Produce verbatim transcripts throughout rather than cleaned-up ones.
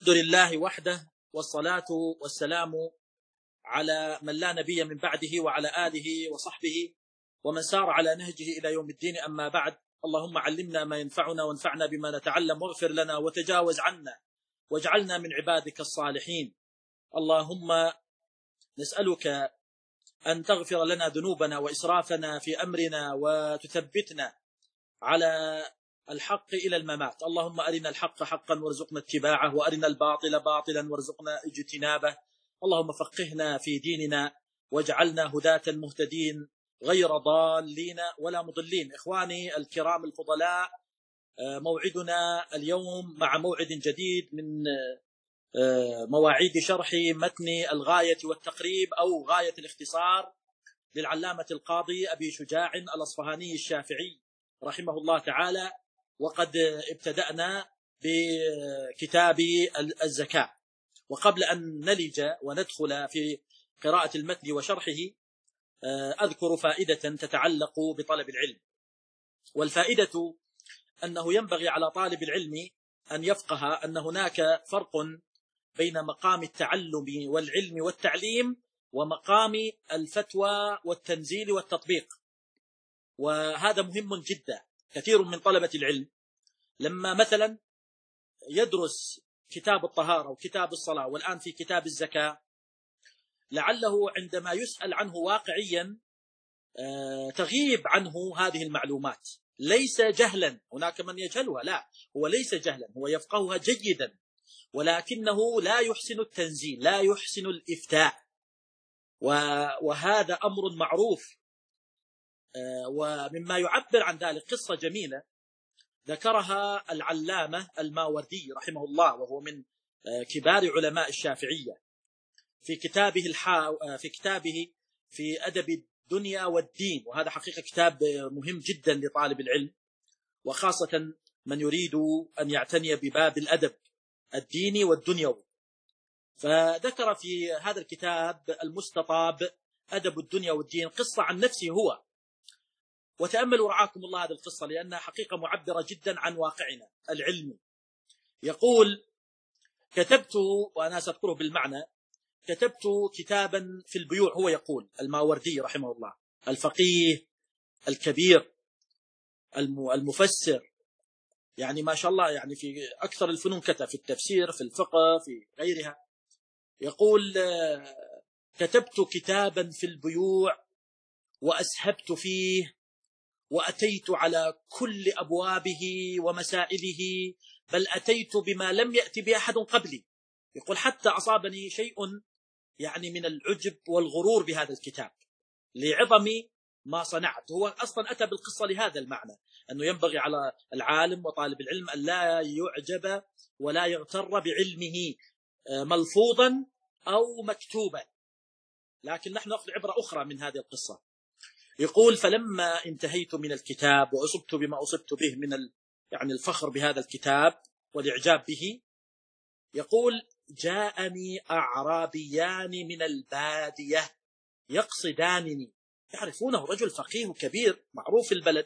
الحمد لله وحده، والصلاة والسلام على من لا نبي من بعده وعلى آله وصحبه ومن سار على نهجه إلى يوم الدين. أما بعد، اللهم علمنا ما ينفعنا وانفعنا بما نتعلم، واغفر لنا وتجاوز عنا واجعلنا من عبادك الصالحين. اللهم نسألك أن تغفر لنا ذنوبنا وإسرافنا في أمرنا وتثبتنا على الحق إلى الممات. اللهم أرنا الحق حقا وارزقنا اتباعه، وأرنا الباطل باطلا وارزقنا اجتنابه. اللهم فقهنا في ديننا واجعلنا هداة مهتدين غير ضالين ولا مضلين. إخواني الكرام الفضلاء، موعدنا اليوم مع موعد جديد من مواعيد شرح متن الغاية والتقريب أو غاية الاختصار للعلامة القاضي أبي شجاع الأصفهاني الشافعي رحمه الله تعالى. وقد ابتدأنا بكتاب الزكاة، وقبل أن نلج وندخل في قراءة المتن وشرحه أذكر فائدة تتعلق بطلب العلم. والفائدة أنه ينبغي على طالب العلم أن يفقه أن هناك فرق بين مقام التعلم والعلم والتعليم ومقام الفتوى والتنزيل والتطبيق، وهذا مهم جدا. كثير من طلبة العلم لما مثلا يدرس كتاب الطهارة وكتاب الصلاة والآن في كتاب الزكاة، لعله عندما يسأل عنه واقعيا تغيب عنه هذه المعلومات. ليس جهلا، هناك من يجهلها، لا، هو ليس جهلا، هو يفقهها جيدا، ولكنه لا يحسن التنزيل، لا يحسن الإفتاء، وهذا أمر معروف. ومما يعبر عن ذلك قصة جميلة ذكرها العلامة الماوردي رحمه الله، وهو من كبار علماء الشافعية، في كتابه الحا في كتابه في أدب الدنيا والدين. وهذا حقيقة كتاب مهم جدا لطالب العلم، وخاصة من يريد أن يعتني بباب الأدب الديني والدنيوي. فذكر في هذا الكتاب المستطاب أدب الدنيا والدين قصة عن نفسه هو، وتأملوا رعاكم الله هذه القصة لأنها حقيقة معبرة جدا عن واقعنا العلمي. يقول: كتبت، وأنا سأذكره بالمعنى، كتبت كتابا في البيوع. هو يقول الماوردي رحمه الله، الفقيه الكبير المفسر، يعني ما شاء الله، يعني في أكثر الفنون كتب، في التفسير، في الفقه، في غيرها. يقول: كتبت كتابا في البيوع وأسهبت فيه، وأتيت على كل أبوابه ومسائله، بل أتيت بما لم يأتي به أحد قبلي. يقول: حتى أصابني شيء يعني من العجب والغرور بهذا الكتاب لعظم ما صنعت. هو أصلا أتى بالقصة لهذا المعنى، أنه ينبغي على العالم وطالب العلم أن لا يعجب ولا يغتر بعلمه ملفوظا أو مكتوبا، لكن نحن نأخذ عبرة أخرى من هذه القصة. يقول: فلما انتهيت من الكتاب وأصبت بما أصبت به من ال... يعني الفخر بهذا الكتاب والإعجاب به، يقول: جاءني أعرابيان من البادية يقصدانني، يعرفونه، رجل فقيه كبير معروف في البلد.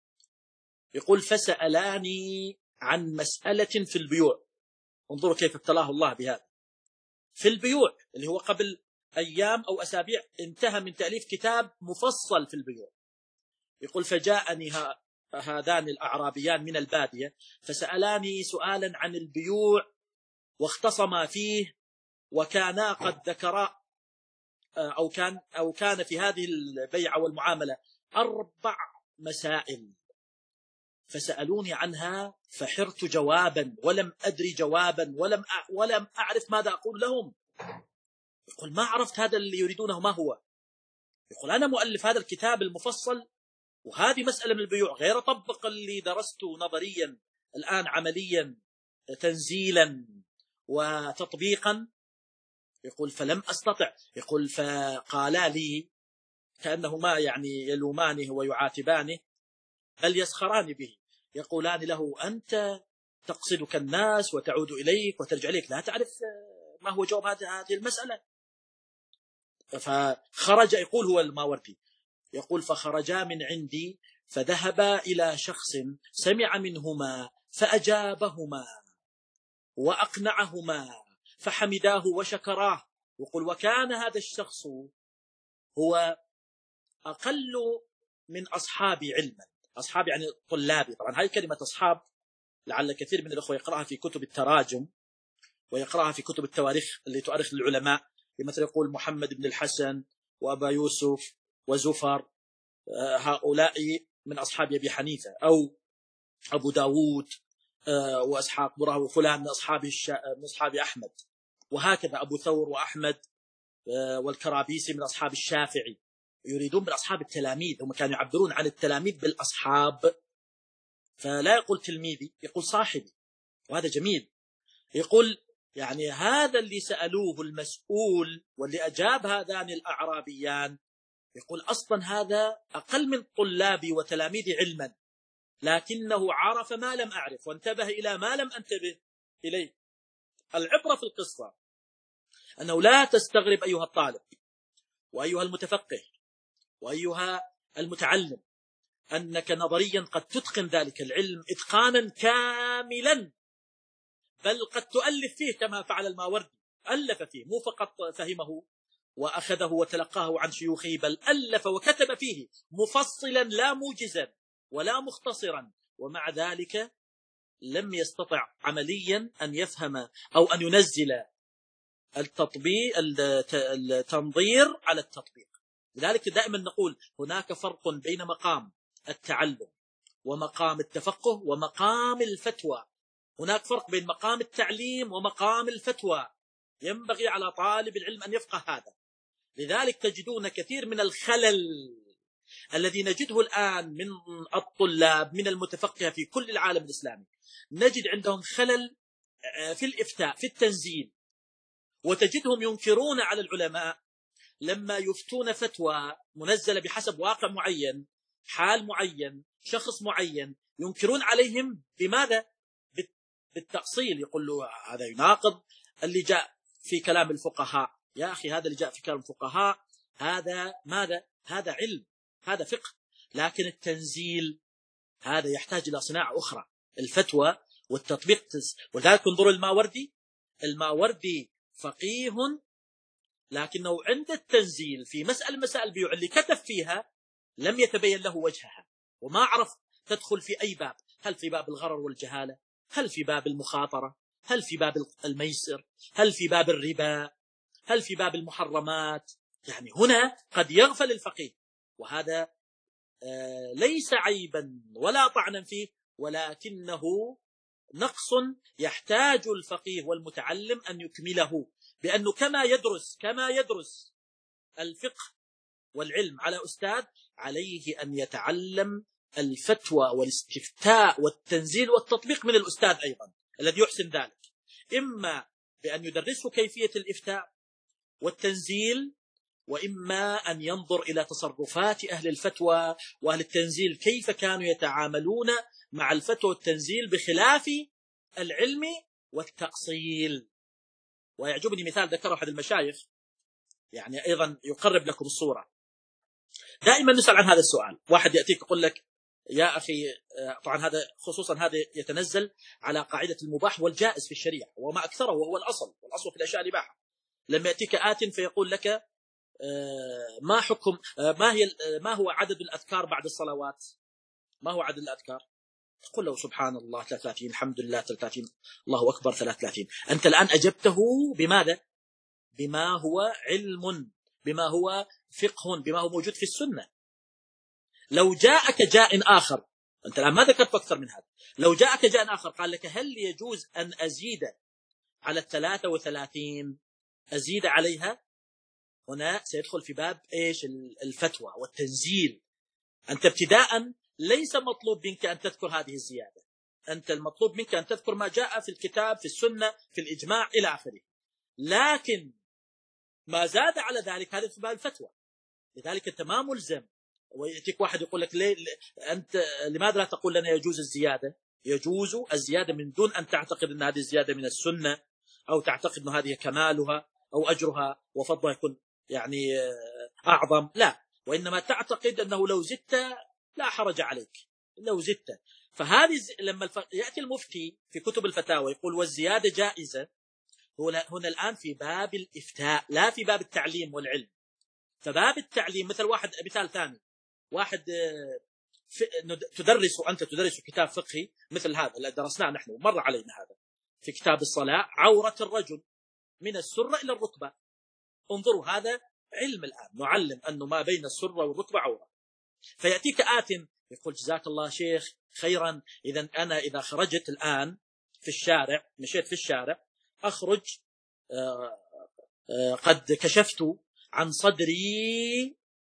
يقول: فسألاني عن مسألة في البيوع. انظروا كيف ابتلاه الله بهذا، في البيوع اللي هو قبل أيام أو أسابيع انتهى من تأليف كتاب مفصل في البيوع. يقول: فجاءني هذان الأعرابيان من البادية فسألاني سؤالا عن البيوع، واختصما فيه، وكانا قد ذكرا أو كان أو كان في هذه البيعة والمعاملة أربع مسائل، فسألوني عنها فحرت جوابا ولم أدري جوابا ولم ولم أعرف ماذا أقول لهم. يقول: ما عرفت هذا اللي يريدونه ما هو. يقول: أنا مؤلف هذا الكتاب المفصل، وهذه مسألة من البيوع، غير طبق اللي درسته نظريا الآن عمليا تنزيلا وتطبيقا. يقول: فلم أستطع. يقول: فقالا لي كأنهما يعني يلومانه ويعاتبانه، بل يسخران به، يقولان له: أنت تقصدك الناس وتعود إليك وترجع إليك، لا تعرف ما هو جواب هذه المسألة. فخرج، يقول هو الماوردي، يقول: فخرجا من عندي فذهبا إلى شخص سمع منهما فأجابهما، وأقنعهما فحمداه وشكراه. يقول وكان هذا الشخص هو أقل من أصحابي علما. أصحاب يعني طلابي. طبعا هذه كلمة أصحاب لعل كثير من الأخوة يقرأها في كتب التراجم ويقرأها في كتب التواريخ اللي تؤرخ للعلماء، مثل يقول محمد بن الحسن وأبا يوسف وزفر، هؤلاء من أصحاب أبي حنيفة، أو أبو داود وأسحاق براه وفلان من أصحاب من أصحاب أحمد، وهكذا أبو ثور وأحمد والكرابيسي من أصحاب الشافعي. يريدون بالأصحاب التلاميذ، هم كانوا يعبرون عن التلاميذ بالأصحاب، فلا يقول تلميذي، يقول صاحبي، وهذا جميل. يقول يعني هذا اللي سألوه المسؤول واللي أجاب هذان الأعرابيان، يقول أصلا هذا أقل من طلابي وتلاميذي علما، لكنه عرف ما لم أعرف وانتبه إلى ما لم أنتبه إليه. العبرة في القصة أنه لا تستغرب أيها الطالب وأيها المتفقه وأيها المتعلم أنك نظريا قد تتقن ذلك العلم إتقانا كاملا، بل قد تؤلف فيه كما فعل الماوردي، ألف فيه، مو فقط فهمه وأخذه وتلقاه عن شيوخه، بل ألف وكتب فيه مفصلا لا موجزا ولا مختصرا، ومع ذلك لم يستطع عمليا أن يفهم أو أن ينزل التطبيق التنظير على التطبيق. لذلك دائما نقول هناك فرق بين مقام التعلم ومقام التفقه ومقام الفتوى. هناك فرق بين مقام التعليم ومقام الفتوى، ينبغي على طالب العلم أن يفقه هذا. لذلك تجدون كثير من الخلل الذي نجده الآن من الطلاب من المتفقه في كل العالم الإسلامي، نجد عندهم خلل في الإفتاء في التنزيل، وتجدهم ينكرون على العلماء لما يفتون فتوى منزلة بحسب واقع معين، حال معين، شخص معين، ينكرون عليهم بماذا؟ بالتأصيل. يقول له هذا يناقض اللي جاء في كلام الفقهاء. يا أخي هذا اللي جاء في كلام الفقهاء هذا ماذا؟ هذا علم، هذا فقه، لكن التنزيل هذا يحتاج إلى صناعة أخرى، الفتوى والتطبيق. ولذلك انظروا الماوردي، الماوردي فقيه لكنه عند التنزيل في مسألة مسائل البيوع اللي كتب فيها لم يتبين له وجهها، وما عرف تدخل في أي باب، هل في باب الغرر والجهالة، هل في باب المخاطرة، هل في باب الميسر، هل في باب الربا، هل في باب المحرمات. يعني هنا قد يغفل الفقيه، وهذا آه ليس عيبا ولا طعنا فيه، ولكنه نقص يحتاج الفقيه والمتعلم أن يكمله، بأنه كما يدرس كما يدرس الفقه والعلم على أستاذ، عليه أن يتعلم الفتوى والاستفتاء والتنزيل والتطبيق من الأستاذ أيضا الذي يحسن ذلك، إما بأن يدرسه كيفية الإفتاء والتنزيل، وإما أن ينظر إلى تصرفات أهل الفتوى وأهل التنزيل كيف كانوا يتعاملون مع الفتوى والتنزيل بخلاف العلم والتأصيل. ويعجبني مثال ذكره أحد المشايخ يعني أيضا يقرب لكم الصورة. دائما نسأل عن هذا السؤال، واحد يأتيك يقول لك يا أخي، طبعا هذا خصوصا هذا يتنزل على قاعدة المباح والجائز في الشريعة وما أكثره وهو الأصل، والأصل في الأشياء الإباحة. لما يأتيك آت فيقول لك ما حكم ما هي ما هو عدد الأذكار بعد الصلوات، ما هو عدد الأذكار؟ تقول له سبحان الله ثلاثة وثلاثين، الحمد لله ثلاثة وثلاثين، الله أكبر ثلاثة وثلاثين. أنت الآن أجبته بماذا؟ بما هو علم، بما هو فقه، بما هو موجود في السنة. لو جاءك جاء آخر، أنت الآن ما ذكرت أكثر من هذا، لو جاءك جاء آخر قال لك هل يجوز أن أزيد على الثلاثة وثلاثين، أزيد عليها، هنا سيدخل في باب إيش؟ الفتوى والتنزيل. أنت ابتداء ليس مطلوب منك أن تذكر هذه الزيادة، أنت المطلوب منك أن تذكر ما جاء في الكتاب في السنة في الإجماع إلى آخره، لكن ما زاد على ذلك هذا في باب الفتوى. لذلك أنت ما ملزم. ويأتيك واحد يقول لك ليه أنت لماذا لا تقول لنا يجوز الزيادة؟ يجوز الزيادة من دون أن تعتقد أن هذه الزيادة من السنة، أو تعتقد أن هذه كمالها أو أجرها وفضلها يكون يعني أعظم، لا، وإنما تعتقد أنه لو زدت لا حرج عليك، لو زدت. فهذه لما الف... يأتي المفتي في كتب الفتاوى يقول والزيادة جائزة، هنا هنا الآن في باب الإفتاء لا في باب التعليم والعلم. فباب التعليم مثل واحد، مثال ثاني، واحد تدرس وأنت تدرس كتاب فقهي مثل هذا اللي درسناه نحن ومر علينا هذا في كتاب الصلاة، عورة الرجل من السرة إلى الركبة. انظروا هذا علم الآن، نعلم أنه ما بين السرة والركبة عورة. فيأتيك آت يقول جزاك الله شيخ خيرا، إذا أنا إذا خرجت الآن في الشارع، مشيت في الشارع، أخرج آآ آآ قد كشفت عن صدري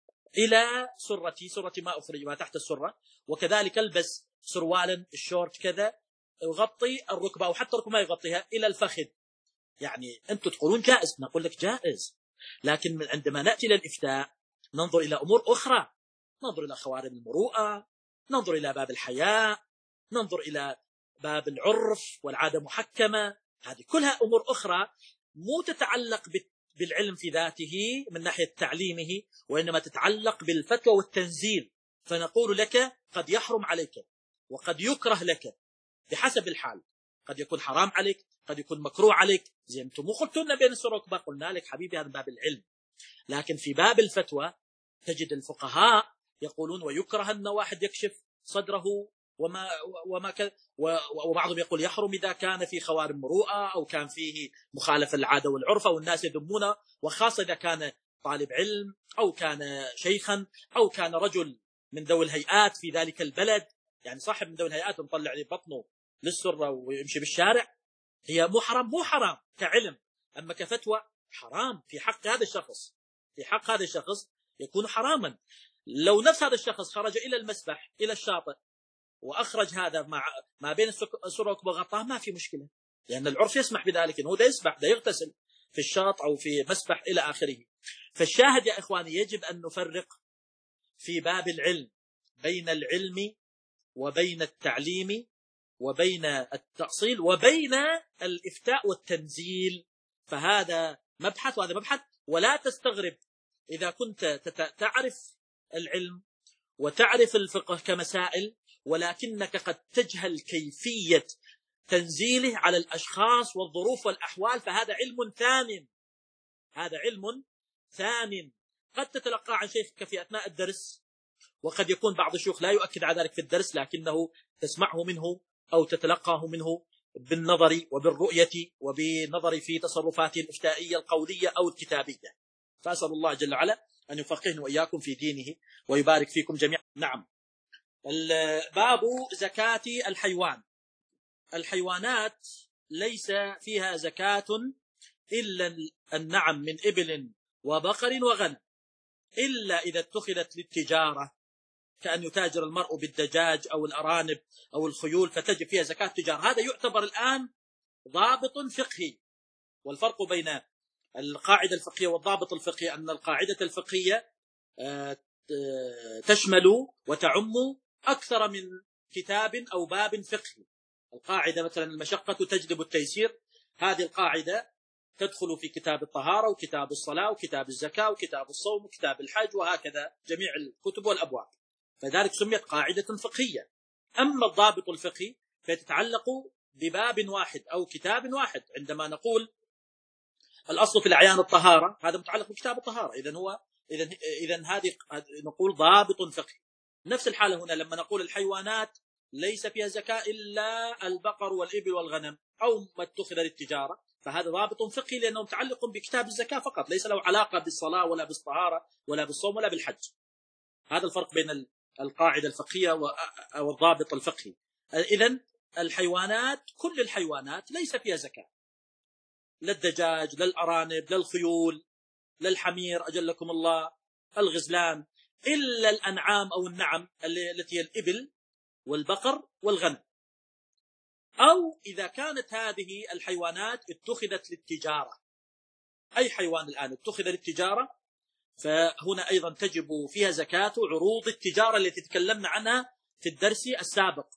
إلى سرتي، سرتي ما أخرج ما تحت السرة، وكذلك ألبس سروالا الشورت كذا يغطي الركبة أو حتى الركبة ما يغطيها إلى الفخذ. يعني أنتم تقولون جائز، نقول لك جائز، لكن من عندما نأتي للإفتاء ننظر إلى أمور أخرى، ننظر إلى خوارم المروءة، ننظر إلى باب الحياء، ننظر إلى باب العرف والعادة محكمة. هذه كلها أمور أخرى مو تتعلق بالعلم في ذاته من ناحية تعليمه، وإنما تتعلق بالفتوى والتنزيل. فنقول لك قد يحرم عليك وقد يكره لك بحسب الحال، قد يكون حرام عليك، قد يكون مكروه عليك. زي أنتم مو قلتوا بين السرة والركبة، قلنا لك حبيبي هذا باب العلم. لكن في باب الفتوى تجد الفقهاء يقولون ويكره أن واحد يكشف صدره وما وما ك... وبعضهم يقول يحرم إذا كان في خوارم مروءة أو كان فيه مخالفة العادة والعرف أو الناس يذمونه، وخاصة إذا كان طالب علم أو كان شيخا أو كان رجل من ذوي الهيئات في ذلك البلد. يعني صاحب من ذوي الهيئات مطلع لي بطنه للسرة ويمشي بالشارع، هي مو حرام، مو حرام كعلم، أما كفتوى حرام في حق هذا الشخص، في حق هذا الشخص يكون حراما. لو نفس هذا الشخص خرج إلى المسبح إلى الشاطئ وأخرج هذا مع ما بين السرة وغطاه ما في مشكلة، لأن العرف يسمح بذلك، إنه ده يسبح ده يغتسل في الشاط أو في مسبح إلى آخره. فالشاهد يا إخواني يجب أن نفرق في باب العلم بين العلم وبين التعليم وبين التأصيل وبين الإفتاء والتنزيل. فهذا مبحث وهذا مبحث. ولا تستغرب إذا كنت تعرف العلم وتعرف الفقه كمسائل، ولكنك قد تجهل كيفية تنزيله على الأشخاص والظروف والأحوال، فهذا علم ثان، هذا علم ثان قد تتلقى عن شيخك في أثناء الدرس، وقد يكون بعض الشيوخ لا يؤكد على ذلك في الدرس، لكنه تسمعه منه أو تتلقاه منه بالنظر وبالرؤية وبالنظر في تصرفاته الإفتائية القولية أو الكتابية. فأسأل الله جل وعلا أن يفقهنا وإياكم في دينه ويبارك فيكم جميعا. نعم، باب زكاة الحيوان. الحيوانات ليس فيها زكاة إلا النعم من إبل وبقر وغنم، إلا إذا اتخذت للتجارة، كأن يتاجر المرء بالدجاج أو الأرانب أو الخيول فتجب فيها زكاة تجارة. هذا يعتبر الآن ضابط فقهي. والفرق بين القاعدة الفقهية والضابط الفقهي أن القاعدة الفقهية تشمل وتعم أكثر من كتاب أو باب فقهي. القاعدة مثلا المشقة تجلب التيسير، هذه القاعدة تدخل في كتاب الطهارة وكتاب الصلاة وكتاب الزكاة وكتاب الصوم وكتاب الحج، وهكذا جميع الكتب والأبواب، فذلك سميت قاعدة فقهية. أما الضابط الفقهي فيتعلق بباب واحد أو كتاب واحد. عندما نقول الأصل في الأعيان الطهارة، هذا متعلق بكتاب الطهارة، إذن هو إذن إذن هذه نقول ضابط فقهي. نفس الحالة هنا لما نقول الحيوانات ليس فيها زكاة إلا البقر والإبل والغنم أو ما اتخذ للتجارة، فهذا ضابط فقهي لأنه متعلق بكتاب الزكاة فقط، ليس له علاقة بالصلاة ولا بالطهارة ولا بالصوم ولا بالحج. هذا الفرق بين القاعدة الفقهية والضابط الفقهي. إذن الحيوانات كل الحيوانات ليس فيها زكاة، لا الدجاج لا الأرانب لا الخيول لا الحمير أجلكم الله الغزلان، إلا الأنعام أو النعم التي هي الإبل والبقر والغنم، أو إذا كانت هذه الحيوانات اتخذت للتجارة. أي حيوان الآن اتخذ للتجارة فهنا أيضا تجب فيها زكاة عروض التجارة التي تكلمنا عنها في الدرس السابق.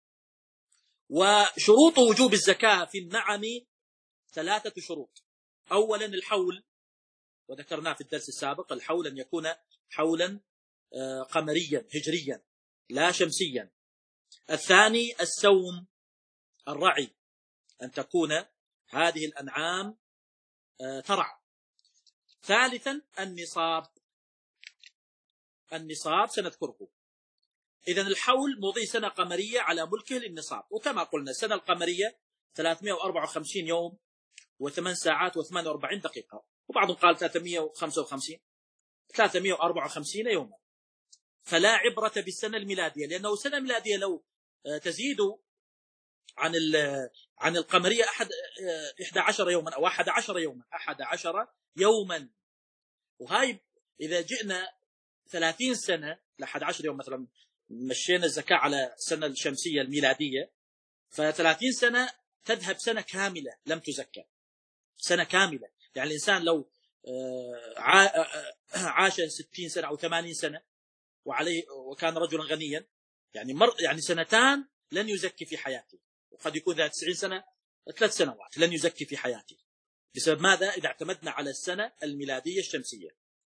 وشروط وجوب الزكاة في النعم ثلاثة شروط. أولا الحول، وذكرناه في الدرس السابق، الحول أن يكون حولا قمريا هجريا لا شمسيا. الثاني السوم الرعي، أن تكون هذه الأنعام ترعى. ثالثا النصاب، النصاب سنذكره. إذن الحول مضي سنة قمرية على ملكه للنصاب، وكما قلنا السنة القمرية ثلاثمائة وأربعة وخمسين يوم وثمان ساعات وثمانية وأربعين دقيقة، وبعضهم قال ثلاثمائة وخمسة وخمسين، ثلاثمائة وأربعة وخمسين يوما. فلا عبرة بالسنة الميلادية، لأنه السنة الميلادية لو تزيد عن عن القمرية أحد إحدى عشر يوما أو أحد عشر يوما أحد عشر يوما. وهاي إذا جئنا ثلاثين سنة لأحد عشر يوم، مثلا مشينا الزكاة على السنة الشمسية الميلادية، فثلاثين سنة تذهب سنة كاملة لم تزكى، سنة كاملة. يعني الإنسان لو عاش ستين سنة أو ثمانين سنة وعليه وكان رجلا غنيا، يعني مر يعني سنتان لن يزكي في حياته، وقد يكون ذات تسعين سنة ثلاث سنوات لن يزكي في حياته. بسبب ماذا؟ إذا اعتمدنا على السنة الميلادية الشمسية.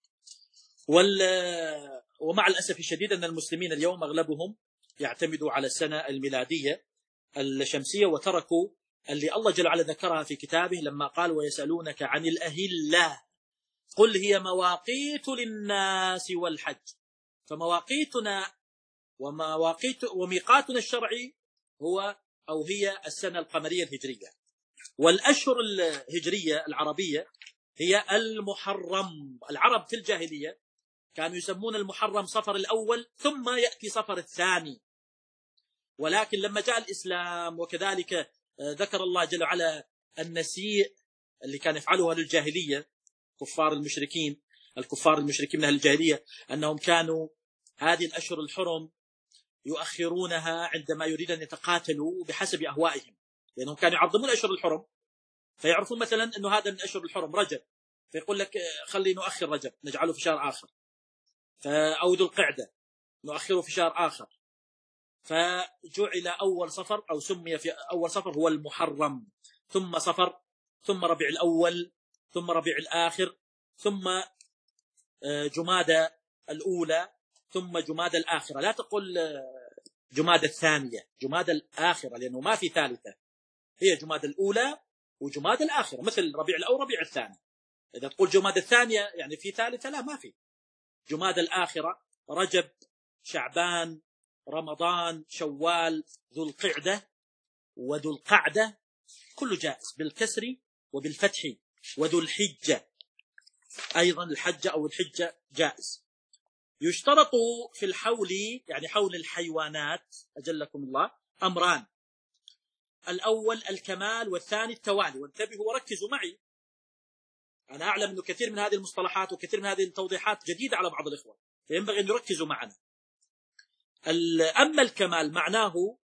وال ومع الأسف الشديد أن المسلمين اليوم أغلبهم يعتمدوا على السنة الميلادية الشمسية، وتركوا اللي الله جل وعلا ذكرها في كتابه لما قال: ويسألونك عن الأهلة قل هي مواقيت للناس والحج. فمواقيتنا ومواقيت وميقاتنا الشرعي هو أو هي السنة القمرية الهجرية. والأشهر الهجرية العربية هي المحرم. العرب في الجاهلية كانوا يسمون المحرم صفر الأول، ثم يأتي صفر الثاني. ولكن لما جاء الإسلام وكذلك ذكر الله جل وعلا النسيء اللي كان يفعله أهل الجاهلية، كفار المشركين الكفار المشركين من أهل الجاهلية، أنهم كانوا هذه الأشهر الحرم يؤخرونها عندما يريد أن يتقاتلوا بحسب أهوائهم، لأنهم كانوا يعظمون أشهر الحرم، فيعرفون مثلا أنه هذا من أشهر الحرم رجب، فيقول لك خلي نؤخر رجب نجعله في شهر آخر، أو ذو القعدة نؤخره في شهر آخر. فجعل أول صفر أو سمي في أول صفر هو المحرم، ثم صفر، ثم ربيع الأول، ثم ربيع الآخر، ثم جمادى الأولى، ثم جمادى الآخرة. لا تقول جمادى الثانية، جمادى الآخرة، لأنه ما في ثالثة، هي جمادى الأولى وجمادى الآخرة، مثل ربيع الأول ربيع الثاني. إذا تقول جمادى الثانية يعني في ثالثة، لا، ما في. جمادى الآخرة رجب، شعبان، رمضان، شوال، ذو القعدة وذو القعدة، كله جائز بالكسر وبالفتح. وذو الحجة أيضا، الحجة أو الحجة جائز. يشترط في الحول، يعني حول الحيوانات أجلكم الله، أمران: الأول الكمال، والثاني التوالي. وانتبهوا وركزوا معي، أنا أعلم أنه كثير من هذه المصطلحات وكثير من هذه التوضيحات جديدة على بعض الإخوة، فينبغي أن يركزوا معنا. أما الكمال معناه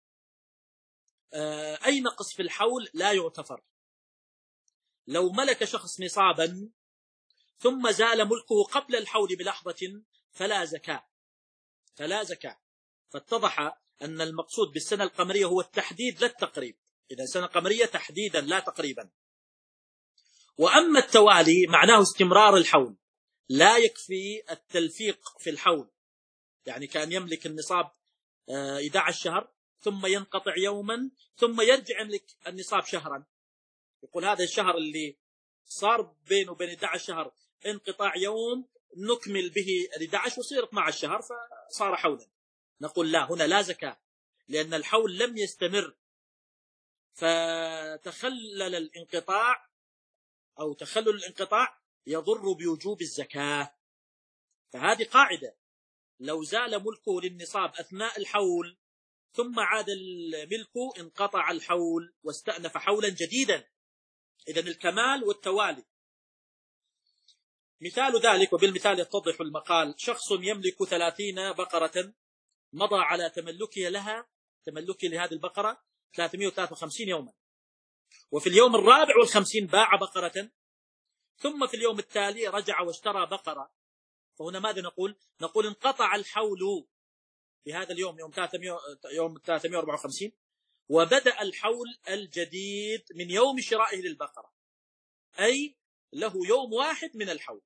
أي نقص في الحول لا يغتفر. لو ملك شخص نصابا ثم زال ملكه قبل الحول بلحظة فلا زكاة، فلا زكاة. فاتضح أن المقصود بالسنة القمرية هو التحديد لا التقريب. إذا سنة قمرية تحديدا لا تقريبا. وأما التوالي معناه استمرار الحول، لا يكفي التلفيق في الحول، يعني كان يملك النصاب إحدى عشر شهر ثم ينقطع يوما ثم يرجع يملك النصاب شهرا، يقول هذا الشهر اللي صار بينه وبين إحدى عشر شهر انقطاع يوم نكمل به إحدى عشر وصير اثنا عشر شهر فصار حولا. نقول لا، هنا لا زكاة، لأن الحول لم يستمر، فتخلل الانقطاع أو تخلل الانقطاع يضر بوجوب الزكاة. فهذه قاعدة: لو زال ملكه للنصاب أثناء الحول ثم عاد الملك انقطع الحول واستأنف حولا جديدا. إذن الكمال والتوالي. مثال ذلك، وبالمثال يتضح المقال: شخص يملك ثلاثين بقرة، مضى على تملكه لها تملكه لهذه البقرة ثلاثمائة وثلاثة وخمسين يوما، وفي اليوم الرابع والخمسين باع بقرة، ثم في اليوم التالي رجع واشترى بقرة. فهنا ماذا نقول؟ نقول انقطع الحول في هذا اليوم، يوم ثلاثمائة يوم ثلاثمائة وأربعة وخمسين، وبدأ الحول الجديد من يوم شرائه للبقرة، أي له يوم واحد من الحول،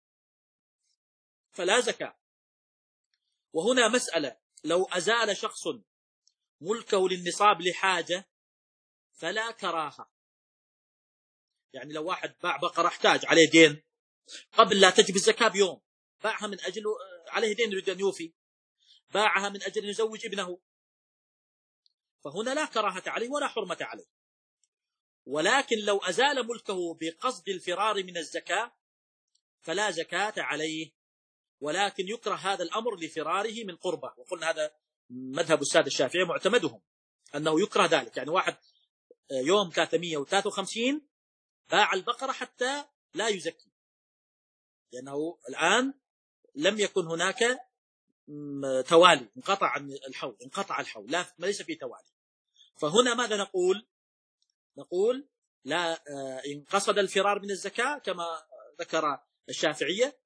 فلا زكاة. وهنا مسألة: لو أزال شخص ملكه للنصاب لحاجة فلا كراهة. يعني لو واحد باع بقرة احتاج عليه دين قبل لا تجب الزكاة بيوم، باعها من أجل عليه دين يريد أن يوفي، باعها من أجل أن يزوج ابنه، فهنا لا كراهة عليه ولا حرمة عليه. ولكن لو أزال ملكه بقصد الفرار من الزكاة فلا زكاة عليه، ولكن يكره هذا الأمر لفراره من قربة. وقلنا هذا مذهب السادة الشافعية معتمدهم أنه يكره ذلك. يعني واحد يوم ثلاثمائة وثلاثة وخمسين باع البقرة حتى لا يزكي، لأنه الآن لم يكن هناك توالي، انقطع عن الحول، انقطع الحول، لا ليس في توالي. فهنا ماذا نقول؟ نقول لا، إن قصد الفرار من الزكاة كما ذكر الشافعية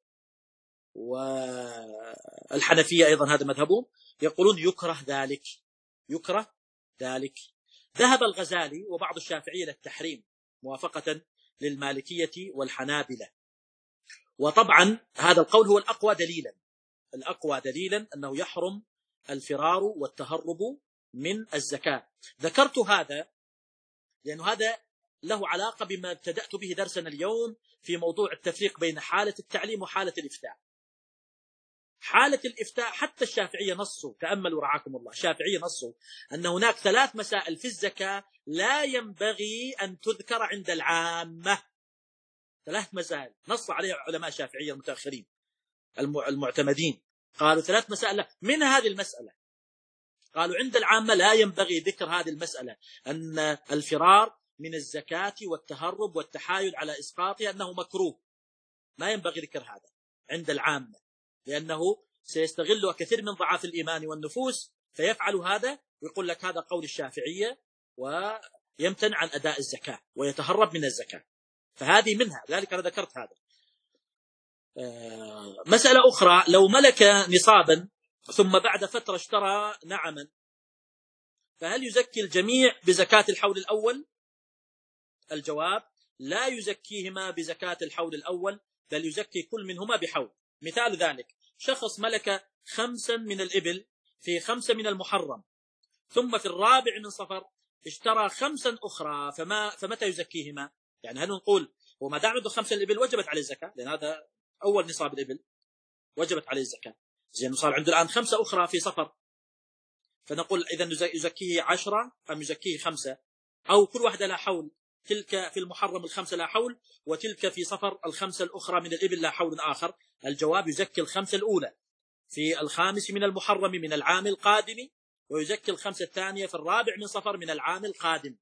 والحنفية أيضا هذا مذهبهم، يقولون يكره ذلك، يكره ذلك. ذهب الغزالي وبعض الشافعية للتحريم موافقة للمالكية والحنابلة. وطبعا هذا القول هو الأقوى دليلا، الأقوى دليلا أنه يحرم الفرار والتهرب من الزكاة. ذكرت هذا لأن هذا له علاقة بما ابتدأت به درسنا اليوم في موضوع التفريق بين حالة التعليم وحالة الإفتاء. حالة الإفتاء حتى الشافعية نصوا، تأملوا رعاكم الله، الشافعية نصوا أن هناك ثلاث مسائل في الزكاة لا ينبغي أن تذكر عند العامة. ثلاث مسائل نص عليها علماء الشافعية المتأخرين المعتمدين، قالوا ثلاث مسائل لا. من هذه المسألة قالوا عند العامة لا ينبغي ذكر هذه المسألة، أن الفرار من الزكاة والتهرب والتحايل على إسقاطها أنه مكروه، ما ينبغي ذكر هذا عند العامة، لأنه سيستغل كثير من ضعاف الإيمان والنفوس فيفعل هذا، ويقول لك هذا قول الشافعية ويمتنع عن أداء الزكاة ويتهرب من الزكاة. فهذه منها، ذلك أنا ذكرت هذا. مسألة أخرى، لو ملك نصابا ثم بعد فترة اشترى نعما، فهل يزكي الجميع بزكاة الحول الأول؟ الجواب لا يزكيهما بزكاة الحول الأول، بل يزكي كل منهما بحول. مثال ذلك شخص ملك خمسا من الإبل في خمسة من المحرم، ثم في الرابع من صفر اشترى خمسا أخرى، فما فمتى يزكيهما؟ يعني هل نقول وما دام عنده خمسة الإبل وجبت عليه الزكاة، لأن هذا أول نصاب الإبل وجبت عليه الزكاة، زين صار عنده الآن خمسة أخرى في صفر، فنقول إذا يزكيه عشرة أم يزكيه خمسة، أو كل واحدة لا حول، تلك في المحرم الخمسة لا حول، وتلك في صفر الخمسة الأخرى من الإبل لا حول آخر. الجواب يزكي الخمسة الأولى في الخامس من المحرم من العام القادم، ويزكي الخمسة الثانية في الرابع من صفر من العام القادم.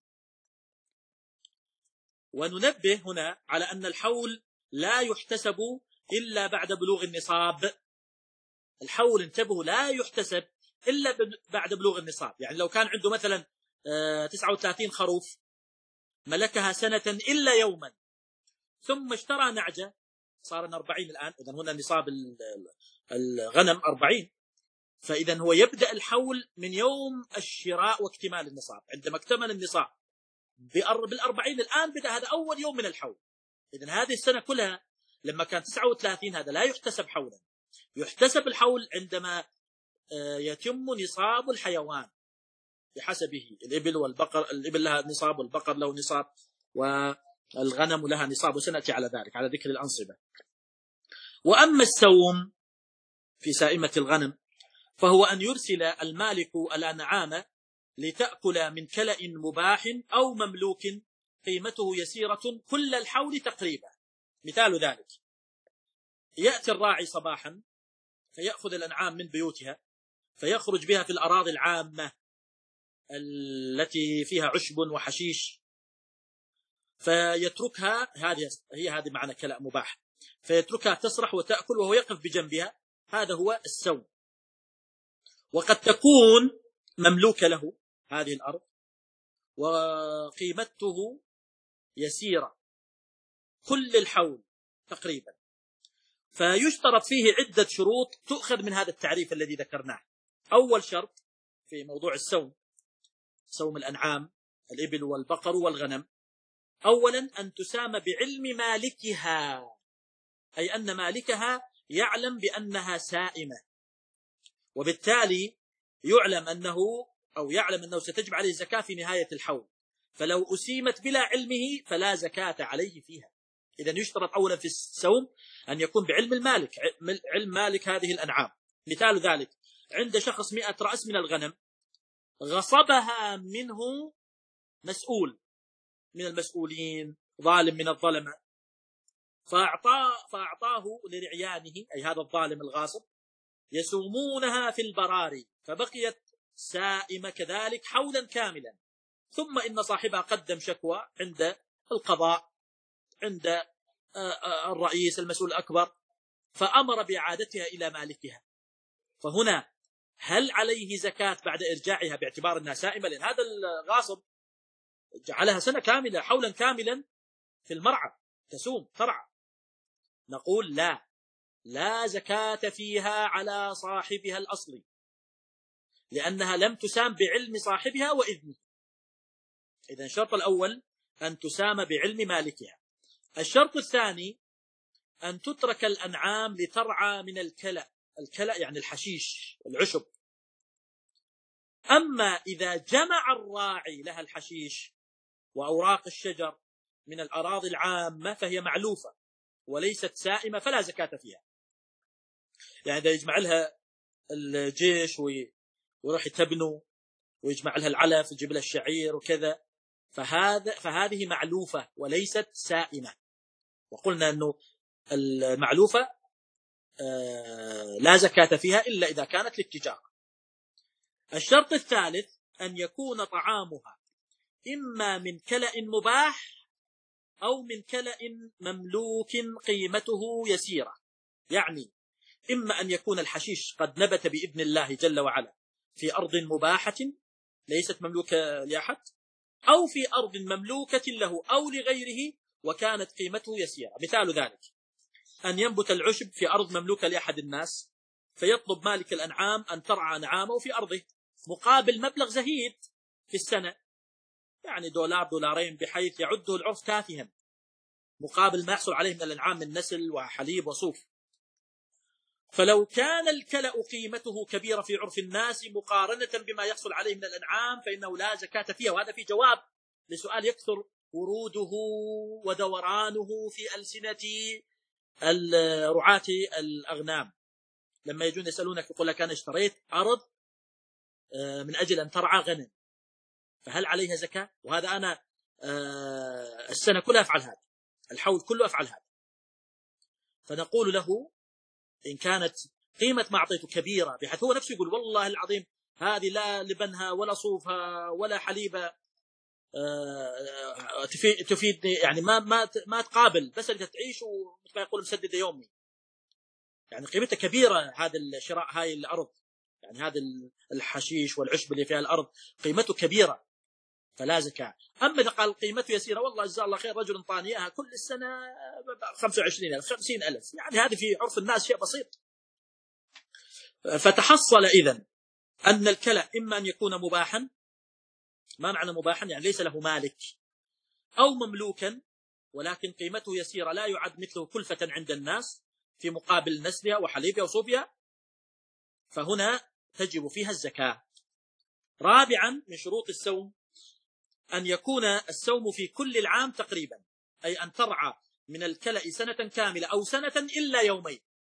وننبه هنا على أن الحول لا يحتسب إلا بعد بلوغ النصاب. الحول انتبهوا لا يحتسب إلا بعد بلوغ النصاب. يعني لو كان عنده مثلا تسعة وثلاثين خروف ملكها سنة إلا يوما، ثم اشترى نعجة صار أربعين الآن، إذن هنا نصاب الغنم أربعين، فإذن هو يبدأ الحول من يوم الشراء واكتمال النصاب. عندما اكتمل النصاب بالأربعين الآن بدأ هذا أول يوم من الحول. إذن هذه السنة كلها لما كان تسعة وثلاثين هذا لا يحتسب حولا، يحتسب الحول عندما يتم نصاب الحيوان بحسبه. الإبل والبقر، الإبل لها نصاب والبقر له نصاب والغنم لها نصاب، وسنأتي على ذلك على ذكر الأنصبة. وأما السوم في سائمة الغنم فهو أن يرسل المالك الأنعام لتأكل من كلأ مباح أو مملوك قيمته يسيرة كل الحول تقريبا. مثال ذلك يأتي الراعي صباحا فيأخذ الأنعام من بيوتها فيخرج بها في الأراضي العامة التي فيها عشب وحشيش، فيتركها، هذه هي هذه معنى كلأ مباح، فيتركها تسرح وتأكل وهو يقف بجنبها، هذا هو السوم. وقد تكون مملوكة له هذه الأرض وقيمته يسيرة كل الحول تقريبا، فيشترط فيه عدة شروط تؤخذ من هذا التعريف الذي ذكرناه. أول شرط في موضوع السوم، سوم الأنعام الإبل والبقر والغنم، أولا أن تسام بعلم مالكها، أي أن مالكها يعلم بأنها سائمة، وبالتالي يعلم أنه أو يعلم أنه ستجب عليه الزكاة في نهاية الحول، فلو أسيمت بلا علمه فلا زكاة عليه فيها. إذن يشترط أولا في السوم أن يكون بعلم المالك، علم مالك هذه الأنعام. مثال ذلك: عند شخص مئة رأس من الغنم، غصبها منه مسؤول من المسؤولين، ظالم من الظلمة، فأعطاه, فأعطاه لرعيانه، أي هذا الظالم الغاصب، يسومونها في البراري، فبقيت سائمة كذلك حولا كاملا. ثم إن صاحبها قدم شكوى عند القضاء، عند الرئيس المسؤول الأكبر، فأمر بإعادتها إلى مالكها. فهنا هل عليه زكاة بعد إرجاعها باعتبار أنها سائمة؟ لأن هذا الغاصب جعلها سنة كاملة حولا كاملا في المرعى تسوم ترعى. نقول لا، لا زكاة فيها على صاحبها الأصلي، لأنها لم تسام بعلم صاحبها وإذنه. إذن الشرط الأول أن تسام بعلم مالكها. الشرط الثاني أن تترك الأنعام لترعى من الكلأ. الكلأ يعني الحشيش والعشب. أما إذا جمع الراعي لها الحشيش وأوراق الشجر من الأراضي العامة فهي معلوفة وليست سائمة فلا زكاة فيها. يعني إذا يجمع لها الجيش ويروح يتبنوا ويجمع لها العلف ويجيب لها الشعير وكذا، فهذا فهذه معلوفة وليست سائمة. وقلنا أنه المعلوفة لا زكاة فيها إلا إذا كانت للتجارة. الشرط الثالث أن يكون طعامها إما من كلأ مباح أو من كلأ مملوك قيمته يسيرة. يعني إما أن يكون الحشيش قد نبت بإذن الله جل وعلا في أرض مباحة ليست مملوكة لأحد، أو في أرض مملوكة له أو لغيره وكانت قيمته يسيرة. مثال ذلك أن ينبت العشب في أرض مملوكة لأحد الناس، فيطلب مالك الأنعام أن ترعى نعامه في أرضه مقابل مبلغ زهيد في السنة، يعني دولار دولارين، بحيث يعده العرف تافها مقابل ما يحصل عليه من الأنعام من نسل وحليب وصوف. فلو كان الكلأ قيمته كبيرة في عرف الناس مقارنة بما يحصل عليه من الأنعام فإنه لا زكاة فيها. وهذا في جواب لسؤال يكثر وروده ودورانه في ألسنة رعاة الأغنام، لما يجون يسألونك يقول لك أنا اشتريت أرض من أجل أن ترعى غنم، فهل عليها زكاة؟ وهذا أنا السنة كلها أفعل هذا، الحول كله أفعل هذا. فنقول له إن كانت قيمة ما أعطيته كبيرة بحيث هو نفسه يقول والله العظيم هذه لا لبنها ولا صوفها ولا حليبة تفيدني، يعني ما ما ما تقابل، بس أنت تعيش ومثل ما يقول مسدد يومي، يعني قيمتها كبيرة هذا الشراء هاي الأرض، يعني هذا الحشيش والعشب اللي فيها الأرض قيمته كبيرة فلا زكاة. أما إذا قال قيمته يسيرة، والله جزاه الله خير رجل طاني إياها كل السنة خمسة وعشرين ألف خمسين ألف، يعني هذه في عرف الناس شيء بسيط. فتحصل إذن أن الكلأ إما أن يكون مباحا، ما معنى مباحا؟ يعني ليس له مالك، أو مملوكا ولكن قيمته يسيرة لا يعد مثله كلفة عند الناس في مقابل نسلها وحليبها وصوفها، فهنا تجب فيها الزكاة. رابعا من شروط السوم أن يكون السوم في كل العام تقريبا، أي أن ترعى من الكلأ سنة كاملة أو سنة إلا يومين.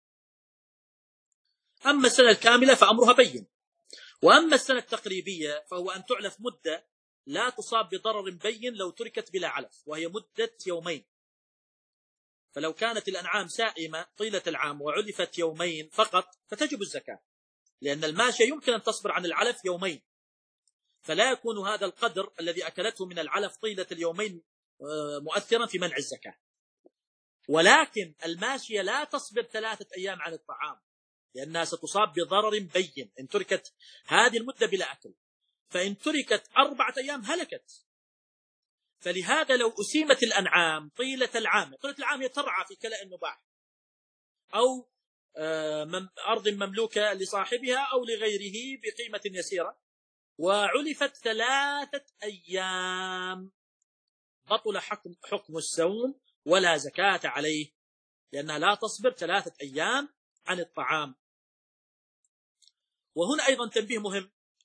أما السنة الكاملة فأمرها بين، وأما السنة التقريبية فهو أن تعلف مدة لا تصاب بضرر بين لو تركت بلا علف، وهي مدة يومين. فلو كانت الأنعام سائمة طيلة العام وعلفت يومين فقط فتجب الزكاة، لأن الماشية يمكن أن تصبر عن العلف يومين، فلا يكون هذا القدر الذي أكلته من العلف طيلة اليومين مؤثرا في منع الزكاة. ولكن الماشية لا تصبر ثلاثة أيام عن الطعام، لأنها ستصاب بضرر بين إن تركت هذه المدة بلا أكل، فإن تركت أربعة أيام هلكت. فلهذا لو أسيمت الأنعام طيلة العام، طيلة العام يترعى في كلأ مباح أو أرض مملوكة لصاحبها أو لغيره بقيمة يسيرة، وعلفت ثلاثة أيام، بطل حكم, حكم السوم ولا زكاة عليه، لأنها لا تصبر ثلاثة أيام عن الطعام. وهنا أيضا تنبيه مهم،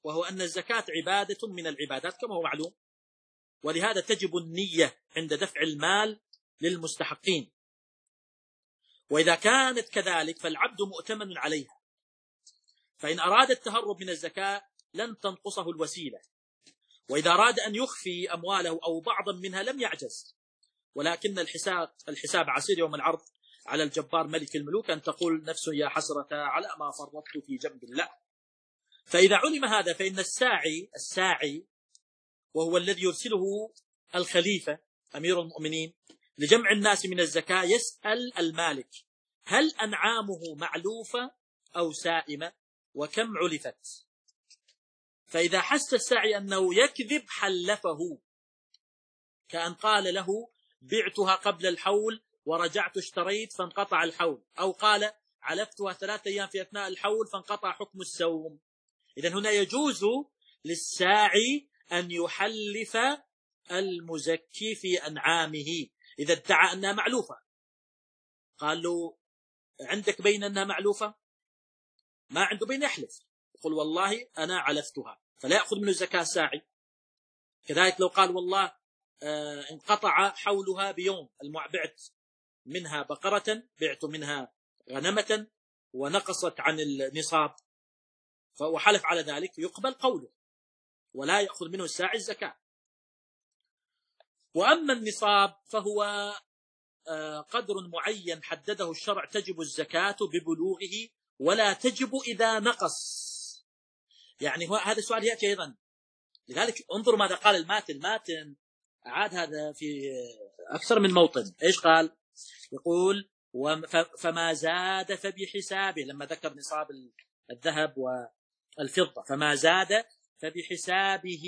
وهو أن الزكاة عبادة من العبادات كما هو معلوم، ولهذا تجب النية عند دفع المال للمستحقين، وإذا كانت كذلك فالعبد مؤتمن عليها، فإن أراد التهرب من الزكاة لن تنقصه الوسيلة، وإذا أراد أن يخفي أمواله أو بعضا منها لم يعجز، ولكن الحساب الحساب عسير يوم العرض على الجبار ملك الملوك أن تقول نفس يا حسرة على ما فرطت في جنب الله. فإذا علم هذا فإن الساعي الساعي وهو الذي يرسله الخليفة أمير المؤمنين لجمع الناس من الزكاة يسأل المالك هل أنعامه معلوفة أو سائمة وكم علفت، فإذا حس الساعي أنه يكذب حلفه، كأن قال له بعتها قبل الحول ورجعت اشتريت فانقطع الحول، أو قال علفتها ثلاثة أيام في أثناء الحول فانقطع حكم السوم. إذن هنا يجوز للساعي أن يحلف المزكي في أنعامه إذا ادعى أنها معلوفة. قال له عندك بين أنها معلوفة؟ ما عنده بين يحلف، يقول والله أنا علفتها، فلا يأخذ منه الزكاة الساعي. كذلك لو قال والله آه انقطع حولها بيوم، بعت منها بقرة، بعت منها غنمة ونقصت عن النصاب وحلف على ذلك، يقبل قوله ولا يأخذ منه الساعي الزكاة. وأما النصاب فهو قدر معين حدده الشرع تجب الزكاة ببلوغه ولا تجب إذا نقص. يعني هذا السؤال يأتي أيضا، لذلك انظروا ماذا قال الماتن. الماتن أعاد هذا في أكثر من موطن. إيش قال؟ يقول فما زاد فبحسابه، لما ذكر نصاب الذهب والفضة فما زاد فبحسابه.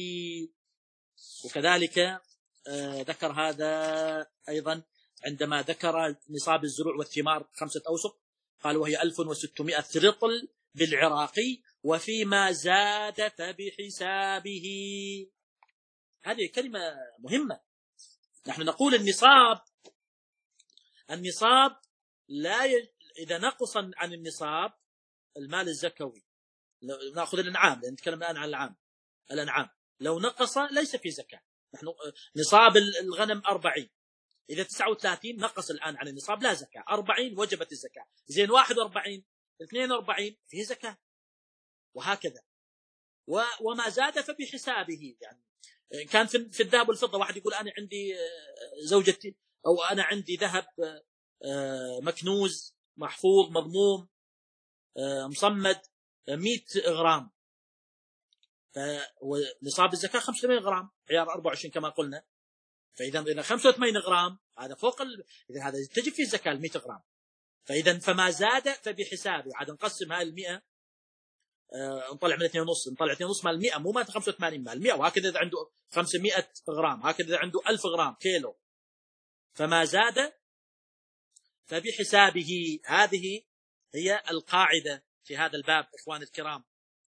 وكذلك ذكر هذا أيضا عندما ذكر نصاب الزروع والثمار خمسة أوسق، قال وهي ألف وستمائة رطل بالعراقي وفيما زاد فبحسابه. هذه كلمة مهمة. نحن نقول النصاب النصاب لا ي... إذا نقص عن النصاب المال الزكوي، نأخذ الأنعام لأن نتكلم الآن عن العام الأنعام، لو نقص ليس في زكاة. نحن نصاب الغنم أربعين، إذا تسعة وثلاثين نقص الآن عن النصاب لا زكاة، أربعين وجبت الزكاة، زين واحد وأربعين اثنين وأربعين فيه زكاة، وهكذا. و... وما زاد فبحسابه. يعني كان في الذهب والفضة واحد يقول أنا عندي زوجتي أو أنا عندي ذهب مكنوز محفوظ مضموم مصمد مئة غرام، فنصاب الزكاة خمسة وثمانين غرام عيار أربعة وعشرين كما قلنا، فإذا إذا خمسة وثمانين غرام هذا فوق ال... إذا هذا تجب فيه الزكاة المئة غرام. فإذا فما زاد فبحسابه. عاد نقسم هاي المئة، أه نطلع من اثنين ونص، نطلع اثنين ونص مال المئة، مو مال خمسة وثمانين مال المئة، وهكذا إذا عنده خمسمائة غرام، هكذا إذا عنده ألف غرام كيلو. فما زاد فبحسابه. هذه هي القاعدة في هذا الباب إخوان الكرام،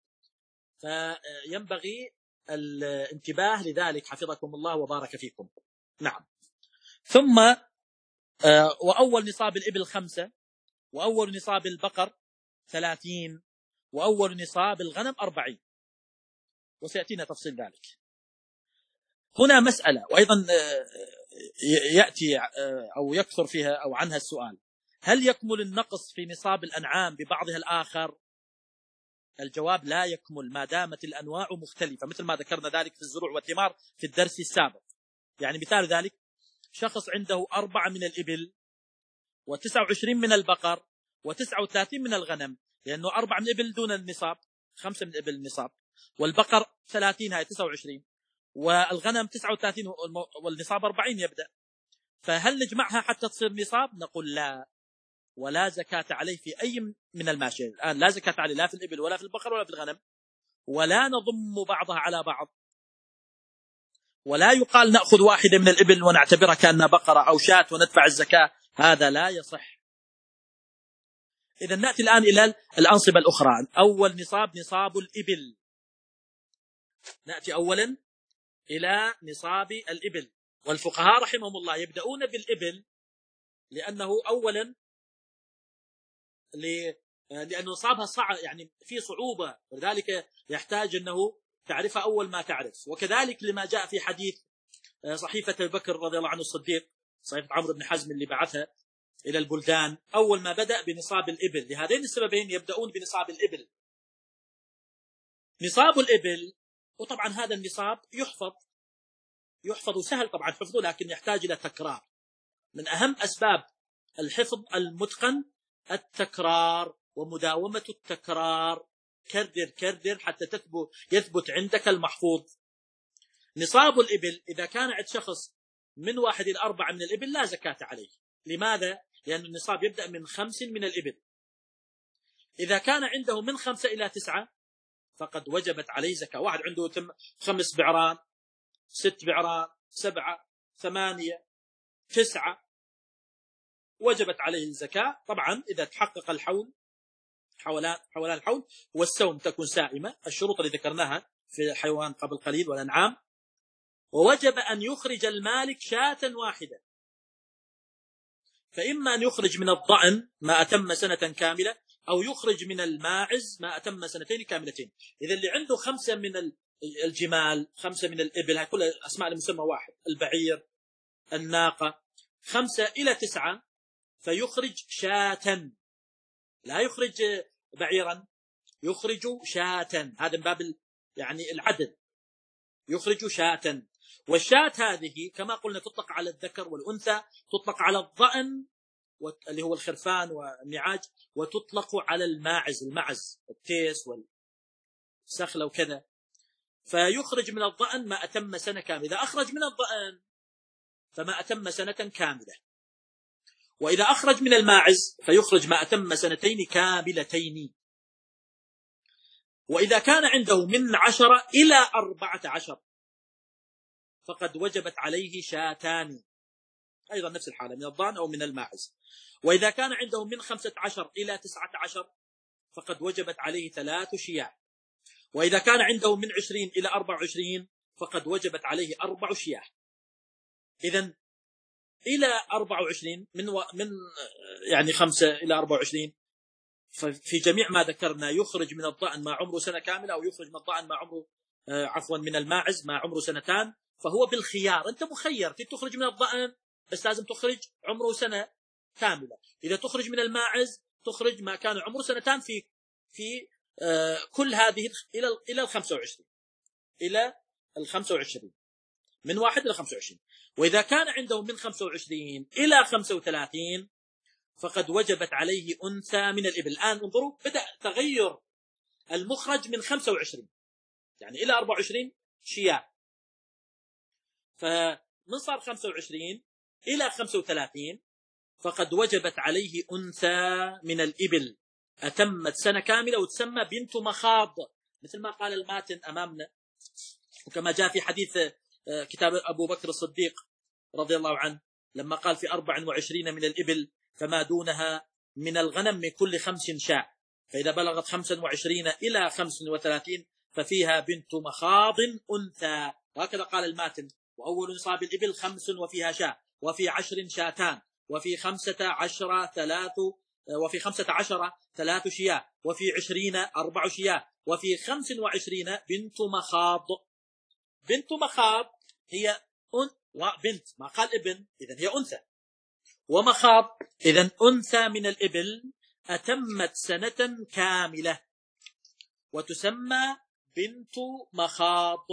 فينبغي الانتباه لذلك حفظكم الله وبارك فيكم. نعم. ثم وأول نصاب الإبل خمسة، وأول نصاب البقر ثلاثين، وأول نصاب الغنم أربعين، وسيأتينا تفصيل ذلك. هنا مسألة وأيضا يأتي أو يكثر فيها أو عنها السؤال: هل يكمل النقص في نصاب الأنعام ببعضها الآخر؟ الجواب لا يكمل ما دامت الأنواع مختلفة، مثل ما ذكرنا ذلك في الزروع والثمار في الدرس السابق. يعني مثال ذلك شخص عنده أربعة من الإبل وتسعة وعشرين من البقر وتسعة وثلاثين من الغنم، لأنه أربعة من الإبل دون النصاب، خمسة من الإبل النصاب، والبقر ثلاثين هاي تسعة وعشرين، والغنم تسعة وثلاثين والنصاب أربعين يبدأ. فهل نجمعها حتى تصير نصاب؟ نقول لا، ولا زكاة عليه في أي من الماشية. الآن لا زكاة عليه لا في الإبل ولا في البقر ولا في الغنم، ولا نضم بعضها على بعض، ولا يقال نأخذ واحدة من الإبل ونعتبرها كأنها بقرة أو شاة وندفع الزكاة، هذا لا يصح. إذا نأتي الآن إلى الأنصبة الأخرى. أول نصاب نصاب الإبل. نأتي أولا إلى نصاب الإبل، والفقهاء رحمهم الله يبدأون بالإبل لأنه أولا لأنه نصابها صعب، يعني في صعوبة، ولذلك يحتاج أنه تعرفها أول ما تعرف. وكذلك لما جاء في حديث صحيفة أبي بكر رضي الله عنه الصديق، صحيفة عمرو بن حزم اللي بعثها إلى البلدان، أول ما بدأ بنصاب الإبل، لهذين السببين يبدأون بنصاب الإبل. نصاب الإبل، وطبعا هذا النصاب يحفظ يحفظ سهل طبعا حفظه، لكن يحتاج إلى تكرار. من أهم أسباب الحفظ المتقن التكرار ومداومة التكرار، كرر كرر حتى تثبت يثبت عندك المحفوظ. نصاب الإبل إذا كان عند شخص من واحد إلى أربعة من الإبل لا زكاة عليه. لماذا؟ لأن النصاب يبدأ من خمس من الإبل. إذا كان عنده من خمسة إلى تسعة فقد وجبت عليه زكاة. واحد عنده خمس بعران، ست بعران، سبعة، ثمانية، تسعة، وجبت عليه الزكاة. طبعا إذا تحقق الحول حولان حولان الحول، والسوم تكون سائمة، الشروط اللي ذكرناها في الحيوان قبل قليل والأنعام. ووجب أن يخرج المالك شاة واحدة، فإما أن يخرج من الضأن ما أتم سنة كاملة، أو يخرج من الماعز ما أتم سنتين كاملتين. إذا اللي عنده خمسة من الجمال، خمسة من الإبل، هاي كلها أسماء لمسمى واحد، البعير، الناقة، خمسة إلى تسعة، فيخرج شاة، لا يخرج بعيرا، يخرج شاة. هذا من باب يعني العدل، يخرج شاة. والشاة هذه كما قلنا تطلق على الذكر والأنثى، تطلق على الضأن اللي هو الخرفان والنعاج، وتطلق على الماعز، المعز التيس والسخلة وكذا. فيخرج من الضأن ما أتم سنة كاملة. إذا أخرج من الضأن فما أتم سنة كاملة. وإذا أخرج من الماعز فيخرج ما أتم سنتين كاملتين. وإذا كان عنده من عشرة إلى أربعة عشر فقد وجبت عليه شاتان، أيضا نفس الحالة، من الضأن أو من الماعز. وإذا كان عنده من خمسة عشر إلى تسعة عشر فقد وجبت عليه ثلاث شياه. وإذا كان عنده من عشرين إلى أربع وعشرين فقد وجبت عليه أربع شياه. إذن إلى أربع وعشرين من و... من يعني خمسة إلى أربع وعشرين، ففي جميع ما ذكرنا يخرج من الضأن ما عمره سنة كاملة، أو يخرج من الضأن ما عمره آه عفوا من الماعز ما عمره سنتان. فهو بالخيار، أنت مخير في تخرج من الضأن بس لازم تخرج عمره سنة كاملة. إذا تخرج من الماعز تخرج ما كان عمره سنتان في في آه كل هذه إلى إلى الخمسة وعشرين، إلى الخمسة وعشرين، من واحد إلى خمسة وعشرين. وإذا كان عنده من خمسة وعشرين إلى خمسة وثلاثين فقد وجبت عليه أنثى من الإبل. الآن انظروا، بدأ تغير المخرج من خمسة وعشرين يعني إلى أربع وعشرين شياه، فمن صار خمسة وعشرين إلى خمسة وثلاثين فقد وجبت عليه أنثى من الإبل أتمت سنة كاملة، وتسمى بنت مخاض، مثل ما قال الماتن أمامنا، وكما جاء في حديث كتاب أبو بكر الصديق رضي الله عنه لما قال في أربع وعشرين من الإبل فما دونها من الغنم من كل خمس شاء، فإذا بلغت خمسا وعشرين إلى خمس وثلاثين ففيها بنت مخاض أنثى. وهكذا قال الماتن: وأول نصاب الإبل خمس وفيها شاء، وفي عشر شاتان، وفي خمسة عشر ثلاث وفي خمسة عشر ثلاث شياه، وفي عشرين أربع شياه، وفي خمس وعشرين بنت مخاض. بنت مخاض هي أن وبنت، ما قال ابن، إذن هي أنثى. ومخاض إذن أنثى من الإبل أتمت سنة كاملة، وتسمى بنت مخاض.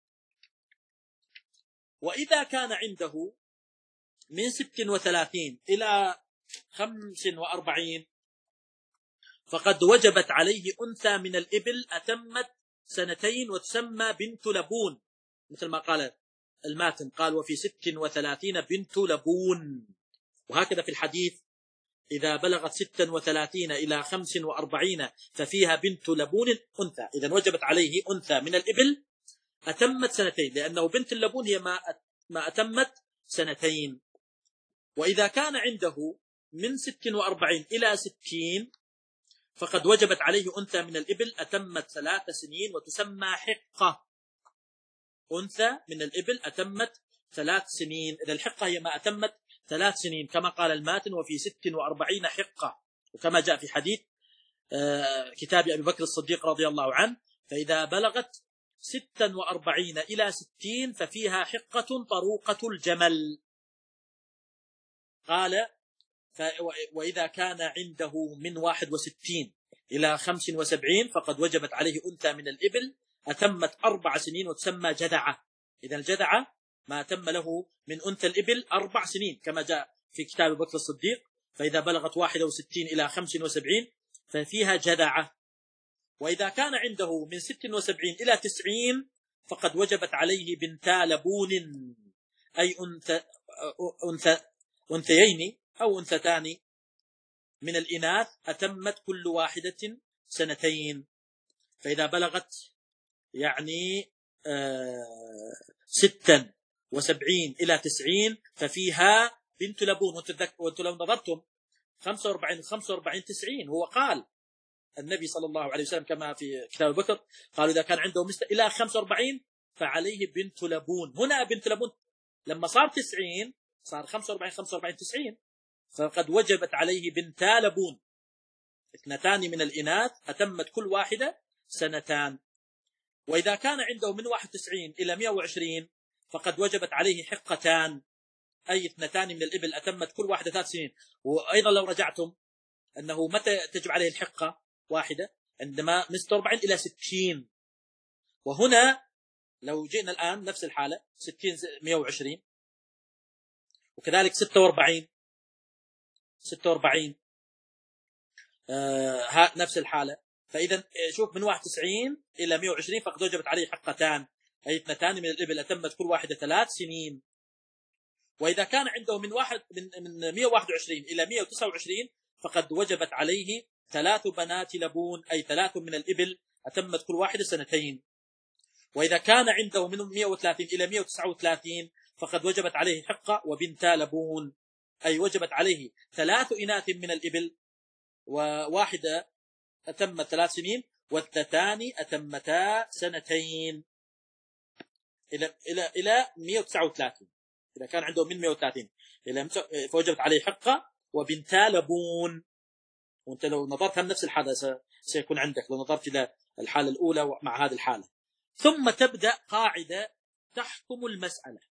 وإذا كان عنده من ست وثلاثين إلى خمس وأربعين فقد وجبت عليه أنثى من الإبل أتمت سنتين، وتسمى بنت لبون، مثل ما قال الماتن، قال: وفي ست وثلاثين بنت لبون. وهكذا في الحديث: إذا بلغت ست وثلاثين إلى خمس وأربعين ففيها بنت لبون أنثى. إذا وجبت عليه أنثى من الإبل أتمت سنتين، لأنه بنت اللبون هي ما ما أتمت سنتين. وإذا كان عنده من ست وأربعين إلى ستين فقد وجبت عليه أنثى من الإبل أتمت ثلاث سنين، وتسمى حقة. أنثى من الإبل أتمت ثلاث سنين. إذا الحقة هي ما أتمت ثلاث سنين، كما قال الماتن: وفي ست وأربعين حقة، وكما جاء في حديث كتاب أبي بكر الصديق رضي الله عنه: فإذا بلغت ستا وأربعين إلى ستين ففيها حقة طروقة الجمل. قال: وإذا كان عنده من واحد وستين إلى خمس وسبعين فقد وجبت عليه أنثى من الإبل أتمت أربع سنين وتسمى جذعة. إذا الجذعة ما تم له من أنثى الإبل أربع سنين كما جاء في كتاب بكر الصديق: فإذا بلغت واحد وستين إلى خمس وسبعين ففيها جذعة. وإذا كان عنده من ست وسبعين إلى تسعين فقد وجبت عليه بنتا لبون، أي أنثى أنثى أنثيين أو أنثتان من الإناث أتمت كل واحدة سنتين. فإذا بلغت يعني آه ستا وسبعين إلى تسعين ففيها بنت لبون. وانتم لو نظرتم خمسة وأربعين وخمسة وأربعين تسعين، هو قال النبي صلى الله عليه وسلم كما في كتاب بكر قالوا إذا كان عنده مثل إلى خمسة وأربعين فعليه بنت لبون. هنا بنت لبون لما صار تسعين صار خمسة وأربعين خمسة وأربعين تسعين فقد وجبت عليه بنتا لبون، اثنتان من الإناث أتمت كل واحدة سنتان. وإذا كان عنده من واحد وتسعين إلى مئة وعشرين فقد وجبت عليه حقتان، أي اثنتان من الإبل أتمت كل واحدة ثلاث سنين. وأيضا لو رجعتم أنه متى تجب عليه الحقة واحدة؟ عندما من ستة وأربعين إلى ستين. وهنا لو جئنا الآن نفس الحالة ستين مئة وعشرين، وكذلك ستة وأربعين ستة وأربعين آه نفس الحالة. فإذا شوف من واحد وتسعين إلى مئة وعشرين فقد وجبت عليه حقتان، أي اثنتان من الإبل أتمت كل واحدة ثلاث سنين. وإذا كان عنده من واحد من من مئة وواحد وعشرين إلى مئة وتسعة وعشرين فقد وجبت عليه ثلاث بنات لبون، أي ثلاث من الإبل أتمت كل واحدة سنتين. وإذا كان عنده من مئة وثلاثين إلى مئة وتسعة وثلاثين فقد وجبت عليه حقة وبنتا لبون، أي وجبت عليه ثلاث إناث من الإبل، وواحدة أتمت ثلاث سنين والثتان أتمتا سنتين إلى إلى إلى مئة وتسعة وثلاثين. إذا كان عنده من مئة وثلاثين إلى فوجبت عليه حقة وبنتا لبون. وأنت لو نظرت هم نفس الحالة سيكون عندك لو نظرت إلى الحالة الأولى مع هذه الحالة. ثم تبدأ قاعدة تحكم المسألة،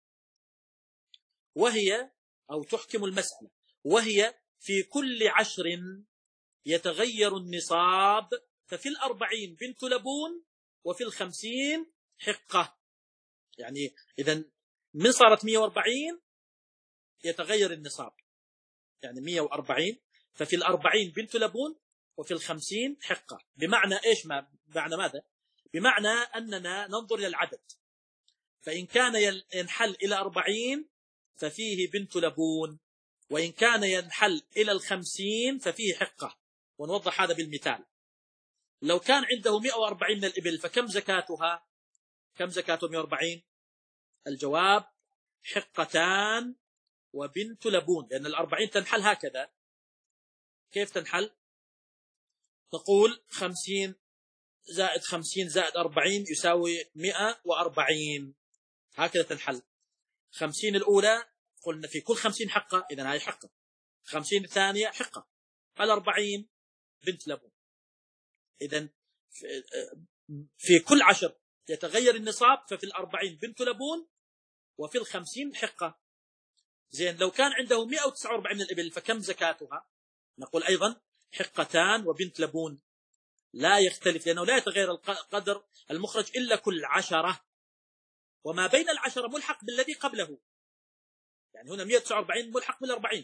وهي أو تحكم المسألة وهي: في كل عشر يتغير النصاب ففي الأربعين بنت لبون وفي الخمسين حقة. يعني إذا من صارت مئة وأربعين يتغير النصاب، يعني مئة وأربعين ففي الأربعين بنت لبون وفي الخمسين حقة. بمعنى إيش؟ ما بمعنى ماذا؟ بمعنى أننا ننظر إلى العدد، فإن كان ينحل إلى أربعين ففيه بنت لبون، وإن كان ينحل إلى الخمسين ففيه حقة. ونوضح هذا بالمثال: لو كان عنده مئة وأربعين من الإبل فكم زكاتها؟ كم زكاة مئة وأربعين؟ الجواب: حقتان وبنت لبون، لأن الأربعين تنحل هكذا. كيف تنحل؟ تقول خمسين زائد خمسين زائد أربعين يساوي مئة وأربعين، هكذا تنحل. خمسين الأولى قلنا في كل خمسين حقة، إذن هذه حقة. خمسين الثانية حقة. الأربعين بنت لبون. إذن في كل عشر يتغير النصاب، ففي الأربعين بنت لبون وفي الخمسين حقة. زين، لو كان عنده مئة وتسعة وأربعين من الإبل فكم زكاتها؟ نقول أيضا حقتان وبنت لبون، لا يختلف، لأنه لا يتغير القدر المخرج إلا كل عشرة، وما بين العشرة ملحق بالذي قبله. يعني هنا مئة وتسعة وأربعين ملحق بالأربعين.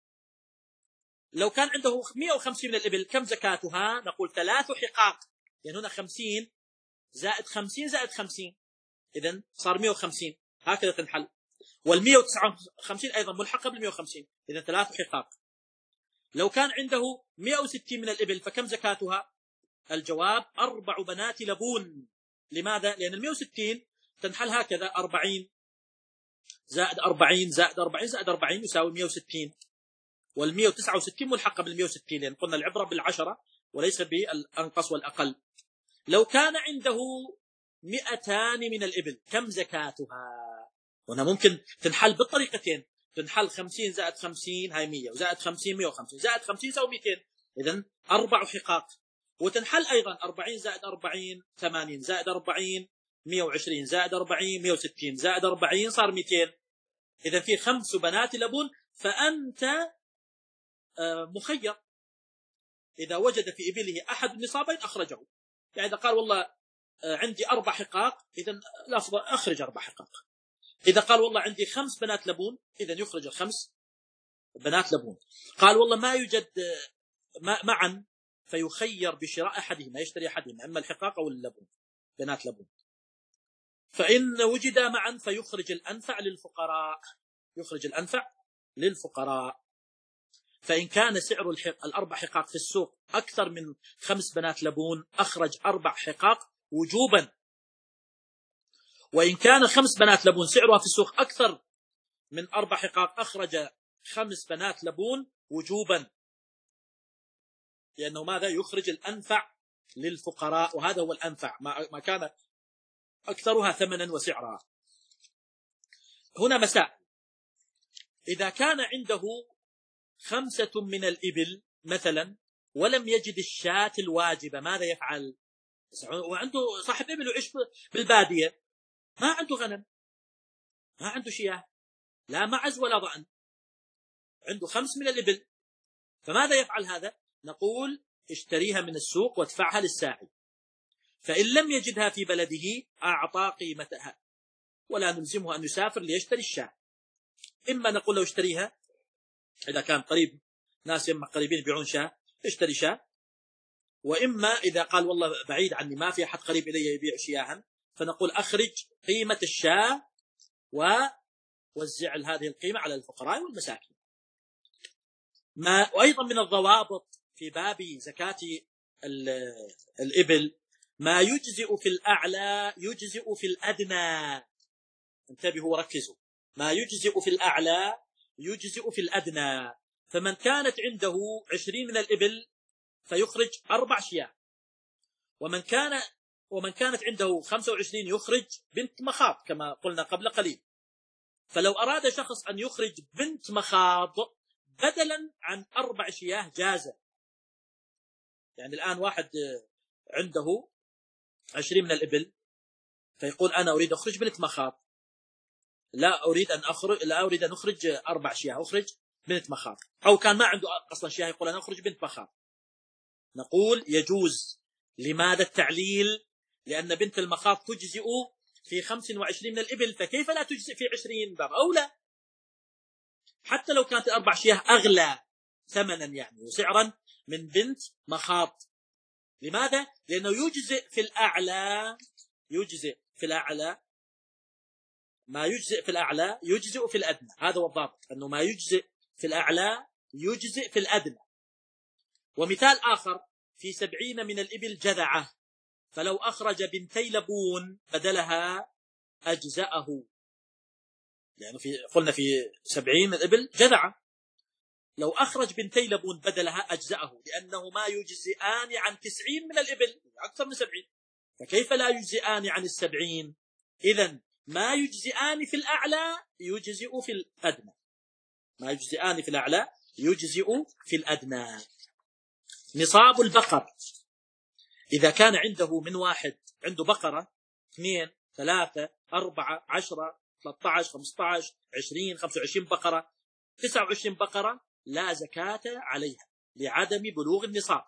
لو كان عنده مئة وخمسين من الإبل كم زكاتها؟ نقول ثلاث حقاق، يعني هنا خمسين زائد خمسين زائد خمسين، إذن صار مئة وخمسين، هكذا تنحل. والمئة وتسعة وخمسين أيضا ملحقة بالمئة وخمسين، إذن ثلاث حقاق. لو كان عنده مئة وستين من الإبل فكم زكاتها؟ الجواب: أربع بنات لبون. لماذا؟ لأن المئة وستين تنحل هكذا: أربعين زائد أربعين زائد أربعين زائد أربعين يساوي مئة وستين، والمئة وتسعة وستين ملحقة بالمئة وستين، لأن قلنا العبرة بالعشرة وليس بالأنقص والأقل. لو كان عنده مئتان من الإبل كم زكاتها؟ هنا ممكن تنحل بالطريقتين، تنحل خمسين زائد خمسين هاي مئة، وزائد خمسين مئة وخمسين، زائد خمسين يساوي مئتين، إذن أربع حقاق. وتنحل أيضا أربعين زائد أربعين ثمانين زائد أربعين مئة وعشرين زائد أربعين مئة وستين زائد أربعين صار مئتين. إذا في خمس بنات لبون، فأنت مخير. إذا وجد في إبله أحد النصابين أخرجه. يعني إذا قال والله عندي أربع حقاق، إذا الأفضل أخرج أربع حقاق. إذا قال والله عندي خمس بنات لبون، إذا يخرج الخمس بنات لبون. قال والله ما يوجد معا، فيخير بشراء أحدهما، يشتري أحدهما، إما الحقاق أو اللبون، بنات لبون. فإن وجد معا فيخرج الأنفع للفقراء، يخرج الأنفع للفقراء. فإن كان سعر الحق الأربع حقاق في السوق أكثر من خمس بنات لبون، أخرج أربع حقاق وجوبا. وإن كان خمس بنات لبون سعرها في السوق أكثر من أربع حقاق، أخرج خمس بنات لبون وجوبا، لأنه ماذا؟ يخرج الأنفع للفقراء، وهذا هو الأنفع، ما كان أكثرها ثمنا وسعرا. هنا مسائل. إذا كان عنده خمسة من الإبل مثلا ولم يجد الشاة الواجبة، ماذا يفعل؟ وعنده صاحب إبل ويعيش بالبادية، ما عنده غنم، ما عنده شياه، لا معز ولا ضأن، عنده خمس من الإبل، فماذا يفعل هذا؟ نقول اشتريها من السوق وادفعها للساعي، فإن لم يجدها في بلده أعطى قيمتها، ولا نلزمه أن يسافر ليشتري الشاة. إما نقول له اشتريها إذا كان قريب، ناس يما قريبين يبيعون شاة، اشتري شاة. وإما إذا قال والله بعيد عني، ما في أحد قريب إلي يبيع شياها، فنقول أخرج قيمة الشاة ووزع هذه القيمة على الفقراء والمساكين. ما وأيضا من الضوابط في باب زكاة الإبل، ما يجزئ في الأعلى يجزئ في الأدنى. انتبهوا وركزوا، ما يجزئ في الأعلى يجزئ في الأدنى. فمن كانت عنده عشرين من الإبل فيخرج أربع شياه، ومن كان ومن كانت عنده خمسة وعشرين يخرج بنت مخاض كما قلنا قبل قليل. فلو أراد شخص أن يخرج بنت مخاض بدلا عن أربع شياه جاز. يعني الآن واحد عنده عشرين من الإبل فيقول أنا أريد أخرج بنت مخاض، لا أريد أن أخرج لا أريد أن أخرج أربع شياه، أخرج بنت مخاض. أو كان ما عنده أصلا شياه يقول أنا أخرج بنت مخاض، نقول يجوز. لماذا التعليل؟ لأن بنت المخاض تجزئ في خمس وعشرين من الإبل، فكيف لا تجزئ في عشرين؟ باب أولى، حتى لو كانت أربع شياه أغلى ثمنا يعني وسعرا من بنت مخاض. لماذا؟ لأنه يجزئ في الأعلى، يجزئ في الأعلى ما يجزئ في الأعلى يجزئ في الأدنى. هذا هو الضابط، أنه ما يجزئ في الأعلى يجزئ في الأدنى. ومثال آخر، في سبعين من الإبل جذعة، فلو أخرج بنتي لبون بدلها أجزأه. يعني في قلنا في سبعين من الإبل جذعة، لو أخرج بنتي لبون بدلها أجزأه، لأنه ما يجزئان عن تسعين من الإبل، أكثر من سبعين، فكيف لا يجزئان عن السبعين؟ إذن ما يجزئان في الأعلى يجزئ في الأدنى، ما يجزئان في الأعلى يجزئ في الأدنى. نصاب البقر، إذا كان عنده من واحد عنده بقرة اثنين ثلاثة أربعة عشرة ثلاثة عشر خمسة عشر عشرين خمسة وعشرين بقرة تسعة وعشرين بقرة لا زكاة عليها لعدم بلوغ النصاب.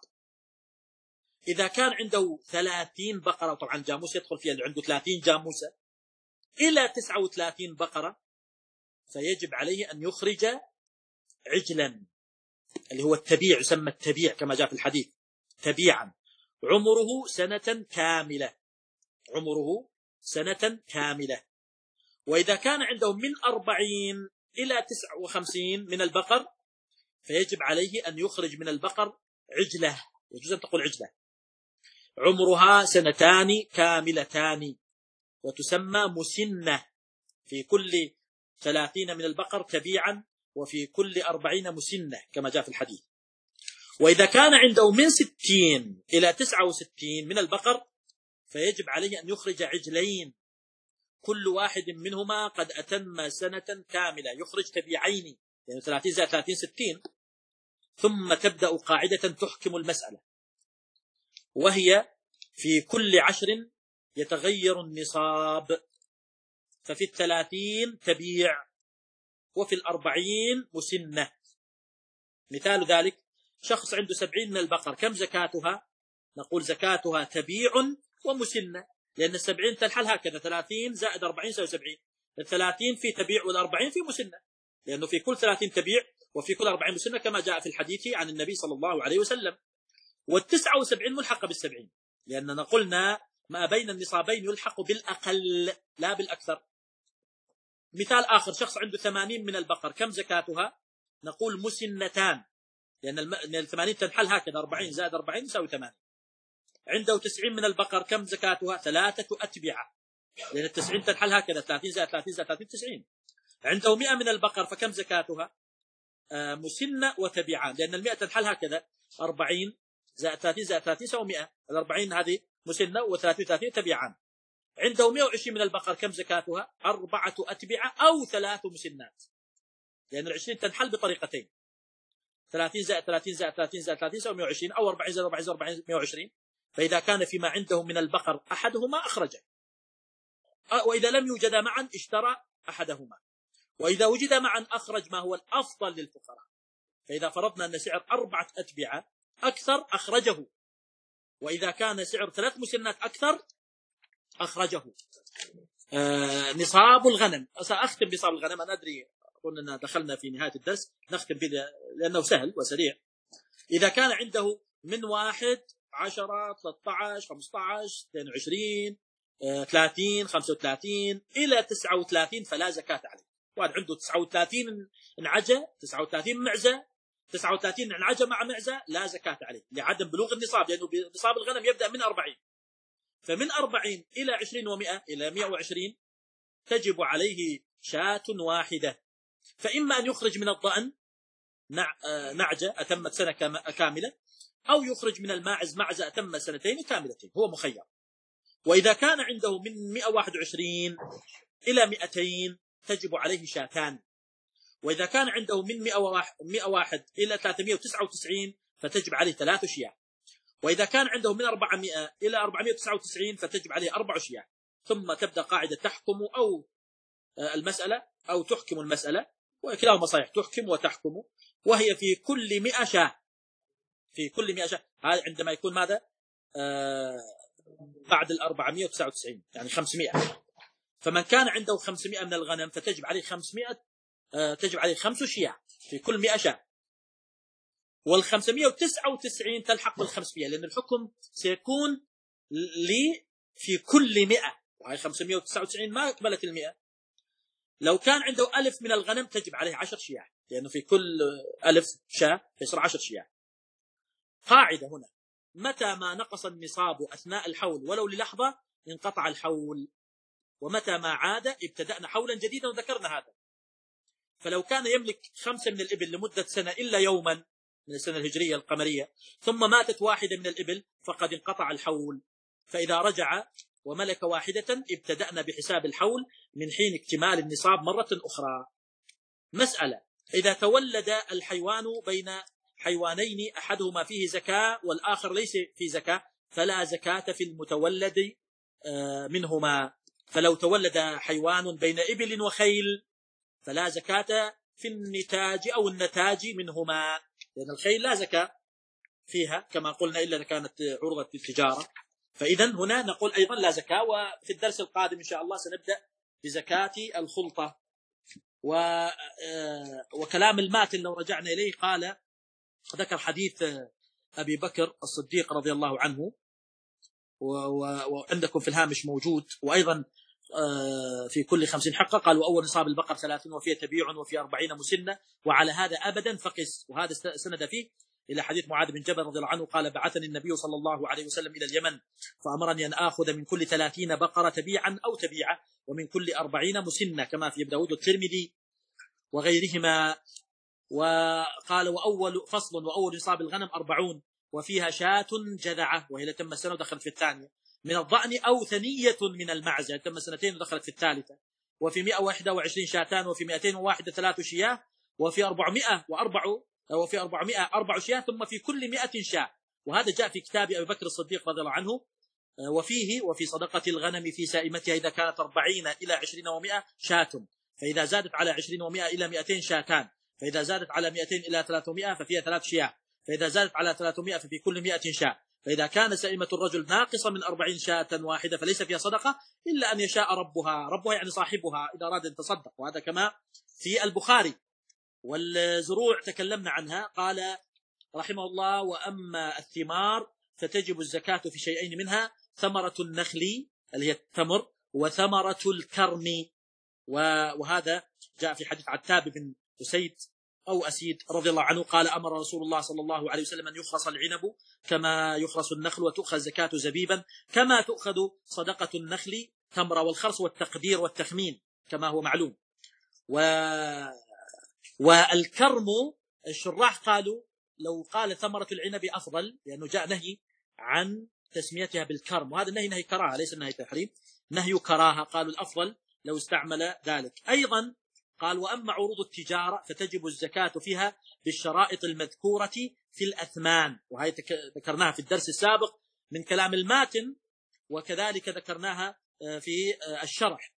إذا كان عنده ثلاثين بقرة، طبعا جاموس يدخل فيها، اللي عنده ثلاثين جاموسة إلى تسعة وثلاثين بقرة، فيجب عليه أن يخرج عجلا، اللي هو التبيع، يسمى التبيع كما جاء في الحديث، تبيعا عمره سنة كاملة، عمره سنة كاملة. وإذا كان عنده من أربعين إلى تسعة وخمسين من البقر، فيجب عليه أن يخرج من البقر عجلة، يجوز أن تقول عجلة، عمرها سنتان كاملتان، وتسمى مسنة، في كل ثلاثين من البقر تبيعا، وفي كل أربعين مسنة كما جاء في الحديث. وإذا كان عنده من ستين إلى تسعة وستين من البقر، فيجب عليه أن يخرج عجلين، كل واحد منهما قد أتم سنة كاملة، يخرج تبيعين، يعني ثلاثين زائد ثلاثين ستين. ثم تبدأ قاعدة تحكم المسألة. وهي في كل عشر يتغير النصاب، ففي الثلاثين تبيع، وفي الأربعين مسنة. مثال ذلك شخص عنده سبعين من البقر، كم زكاتها؟ نقول زكاتها تبيع ومسنة، لأن السبعين تنحل هكذا، ثلاثين زائد أربعين يساوي سبعين، الثلاثين في تبيع والأربعين في مسنة، لأنه في كل ثلاثين تبيع وفي كل أربعين مسنة كما جاء في الحديث عن النبي صلى الله عليه وسلم. والتسعة وسبعين ملحقة بالسبعين، لأننا قلنا ما بين النصابين يلحق بالأقل لا بالأكثر. مثال آخر شخص عنده ثمانين من البقر، كم زكاتها؟ نقول مسنتان، لأن الثمانين تنحل هكذا، أربعين زائد أربعين يساوي ثمانين. عنده تسعين من البقر، كم زكاتها؟ ثلاثة أتبعة، لأن التسعين تنحل هكذا، ثلاثين زائد ثلاثين زائد ثلاثين تسعين. عنده مئة من البقر، فكم زكاتها؟ آه مسنة وتبعان، لأن المئة تنحل هكذا، أربعين زائد ثلاثين زائد ثلاثين يساوي مئة، الأربعين هذه مسنة وثلاثين ثلاثين تبعان. عنده مئة وعشرين من البقر، كم زكاتها؟ أربعة أتبعة أو ثلاث مسنات، لأن العشرين تنحل بطريقتين، ثلاثين زائد ثلاثين زائد ثلاثين زائد ثلاثين يساوي مئة وعشرين، أو أربعين زائد أربعين زائد أربعين مئة وعشرين. فإذا كان فيما عنده من البقر أحدهما أخرجه، وإذا لم يوجد معا اشترى أحدهما، وإذا وجد معا أخرج ما هو الأفضل للفقراء. فإذا فرضنا أن سعر أربعة أتبعة أكثر أخرجه، وإذا كان سعر ثلاث مسنات أكثر أخرجه. آه نصاب الغنم، سأختم بنصاب الغنم، أنا أدري قلنا دخلنا في نهاية الدرس، نختم به لأنه سهل وسريع. إذا كان عنده من واحد عشرة ثلاثة عشر خمسة عشر اثنين وعشرين آه ثلاثين خمسة وثلاثين إلى تسعة وثلاثين فلا زكاة عليه. واحد عنده تسعة وثلاثين نعجة، تسعة وثلاثين معزة، تسعة وثلاثين نعجة مع معزة، لا زكاة عليه لعدم بلوغ النصاب، لأنه يعني نصاب الغنم يبدأ من أربعين، فمن أربعين إلى عشرين ومئة إلى مئة وعشرين تجب عليه شاة واحدة. فإما أن يخرج من الضأن نعجة أتمت سنة كاملة، أو يخرج من الماعز معزة أتم سنتين كاملتين، هو مخير. وإذا كان عنده من مئة وواحد وعشرين إلى مئتين تجب عليه شاتان. وإذا كان عنده من مئة وواحد إلى ثلاثمئة وتسعة وتسعين فتجب عليه ثلاث شياه. وإذا كان عنده من أربعمئة إلى أربعمئة وتسعة وتسعين فتجب عليه أربع شياه. ثم تبدأ قاعدة تحكم أو المسألة أو تحكم المسألة، وكلاهما صحيح، تحكم وتحكم، وهي في كل مئة شاه، في كل مئة شاه. هذا عندما يكون ماذا؟ آه بعد الأربعمئة وتسعة وتسعين يعني خمسمئة. فمن كان عنده خمسمئة من الغنم فتجب عليه خمسمئة آه تجب عليه خمس شياه في كل مئة شاه. والخمسمئة وتسعة وتسعين تلحق بالخمسمئة، لأن الحكم سيكون لي في كل مئة، وهي خمسمئة وتسعة وتسعين ما أكملت المئة. لو كان عنده ألف من الغنم تجب عليه عشر شياه، لأنه في كل ألف شاة يصير عشر شياه. قاعدة هنا: متى ما نقص النصاب أثناء الحول ولو للحظة انقطع الحول، ومتى ما عاد ابتدأنا حولا جديدا، وذكرنا هذا. فلو كان يملك خمسة من الإبل لمدة سنة إلا يوما من السنة الهجرية القمرية، ثم ماتت واحدة من الإبل فقد انقطع الحول. فإذا رجع وملك واحدة ابتدأنا بحساب الحول من حين اكتمال النصاب مرة أخرى. مسألة: إذا تولد الحيوان بين حيوانين أحدهما فيه زكاة والآخر ليس فيه زكاة، فلا زكاة في المتولد منهما. فلو تولد حيوان بين إبل وخيل فلا زكاة في النتاج أو النتاج منهما، لأن الخيل لا زكاة فيها كما قلنا إلا إذا كانت عروضة التجارة. فإذا هنا نقول أيضا لا زكاة. وفي الدرس القادم إن شاء الله سنبدأ بزكاة الخلطة. وكلام الماتن لو رجعنا إليه، قال ذكر حديث أبي بكر الصديق رضي الله عنه، وعندكم في الهامش موجود، وأيضا في كل خمسين حقة. قال: وأول نصاب البقر ثلاثين وفيه تبيع وفي أربعين مسنة، وعلى هذا أبدا فقس. وهذا سند فيه إلى حديث معاذ بن جبل رضي الله عنه قال: بعثني النبي صلى الله عليه وسلم إلى اليمن فأمرني أن آخذ من كل ثلاثين بقرة تبيعا أو تبيعة، ومن كل أربعين مسنة، كما في ابن داود والترمذي وغيرهما. وقال: وأول فصل وأول نصاب الغنم أربعون وفيها شاة جذعة، وهي تم السنة ودخلت في الثانية، من الضأن أو ثنية من المعز، يعني تم سنتين ودخلت في الثالثة. وفي مئة وواحد وعشرين شاتان، وفي مئتين وواحد ثلاث شياه، وفي أربعمائة وأربع وفي أربعمائة أربع شياه، ثم في كل مئة شاة. وهذا جاء في كتاب أبي بكر الصديق رضي الله عنه، وفيه وفي صدقة الغنم في سائمتها إذا كانت أربعين إلى عشرين ومئة شاة، فإذا زادت على عشرين ومئة إلى مئتين شاتان، فإذا زادت على مئتين إلى ثلاثمائة ففيها ثلاث شياه، فإذا زادت على ثلاثمائة ففي كل مئة شاة، فإذا كان سائمة الرجل ناقصة من أربعين شاة واحدة فليس فيها صدقة إلا أن يشاء ربها، ربها يعني صاحبها إذا أراد أن يتصدق، وهذا كما في البخاري. والزروع تكلمنا عنها، قال رحمه الله: وأما الثمار فتجب الزكاة في شيئين منها، ثمرة النخل اللي هي التمر، وثمرة الكرم. وهذا جاء في حديث عتاب بن أسيد أو أسيد رضي الله عنه قال: أمر رسول الله صلى الله عليه وسلم أن يخرص العنب كما يخرص النخل، وتؤخذ زكاة زبيبا كما تؤخذ صدقة النخل تمرة، والخرص والتقدير والتخمين كما هو معلوم. و... والكرم الشراح قالوا لو قال ثمرة العنب أفضل، لأنه جاء نهي عن تسميتها بالكرم، وهذا النهي نهي كراهة ليس نهي تحريم، نهي كراهة، قالوا الأفضل لو استعمل ذلك. أيضا قال: وأما عروض التجارة فتجب الزكاة فيها بالشرائط المذكورة في الأثمان، وهي ذكرناها في الدرس السابق من كلام الماتن، وكذلك ذكرناها في الشرح.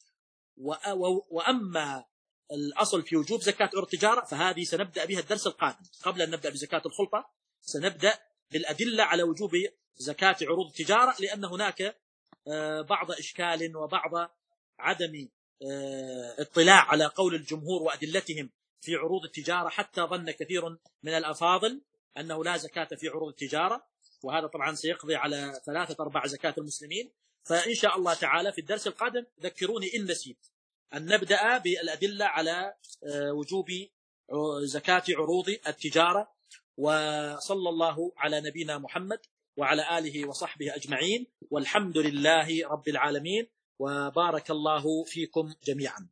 وأما الأصل في وجوب زكاة عروض التجارة فهذه سنبدأ بها الدرس القادم، قبل أن نبدأ بزكاة الخلطة سنبدأ بالأدلة على وجوب زكاة عروض التجارة، لأن هناك بعض إشكال وبعض عدم اطلاع على قول الجمهور وأدلتهم في عروض التجارة، حتى ظن كثير من الأفاضل أنه لا زكاة في عروض التجارة، وهذا طبعا سيقضي على ثلاثة أرباع زكاة المسلمين. فإن شاء الله تعالى في الدرس القادم ذكروني إن نسيت أن نبدأ بالأدلة على وجوب زكاة عروض التجارة. وصلى الله على نبينا محمد وعلى آله وصحبه أجمعين، والحمد لله رب العالمين، وبارك الله فيكم جميعا.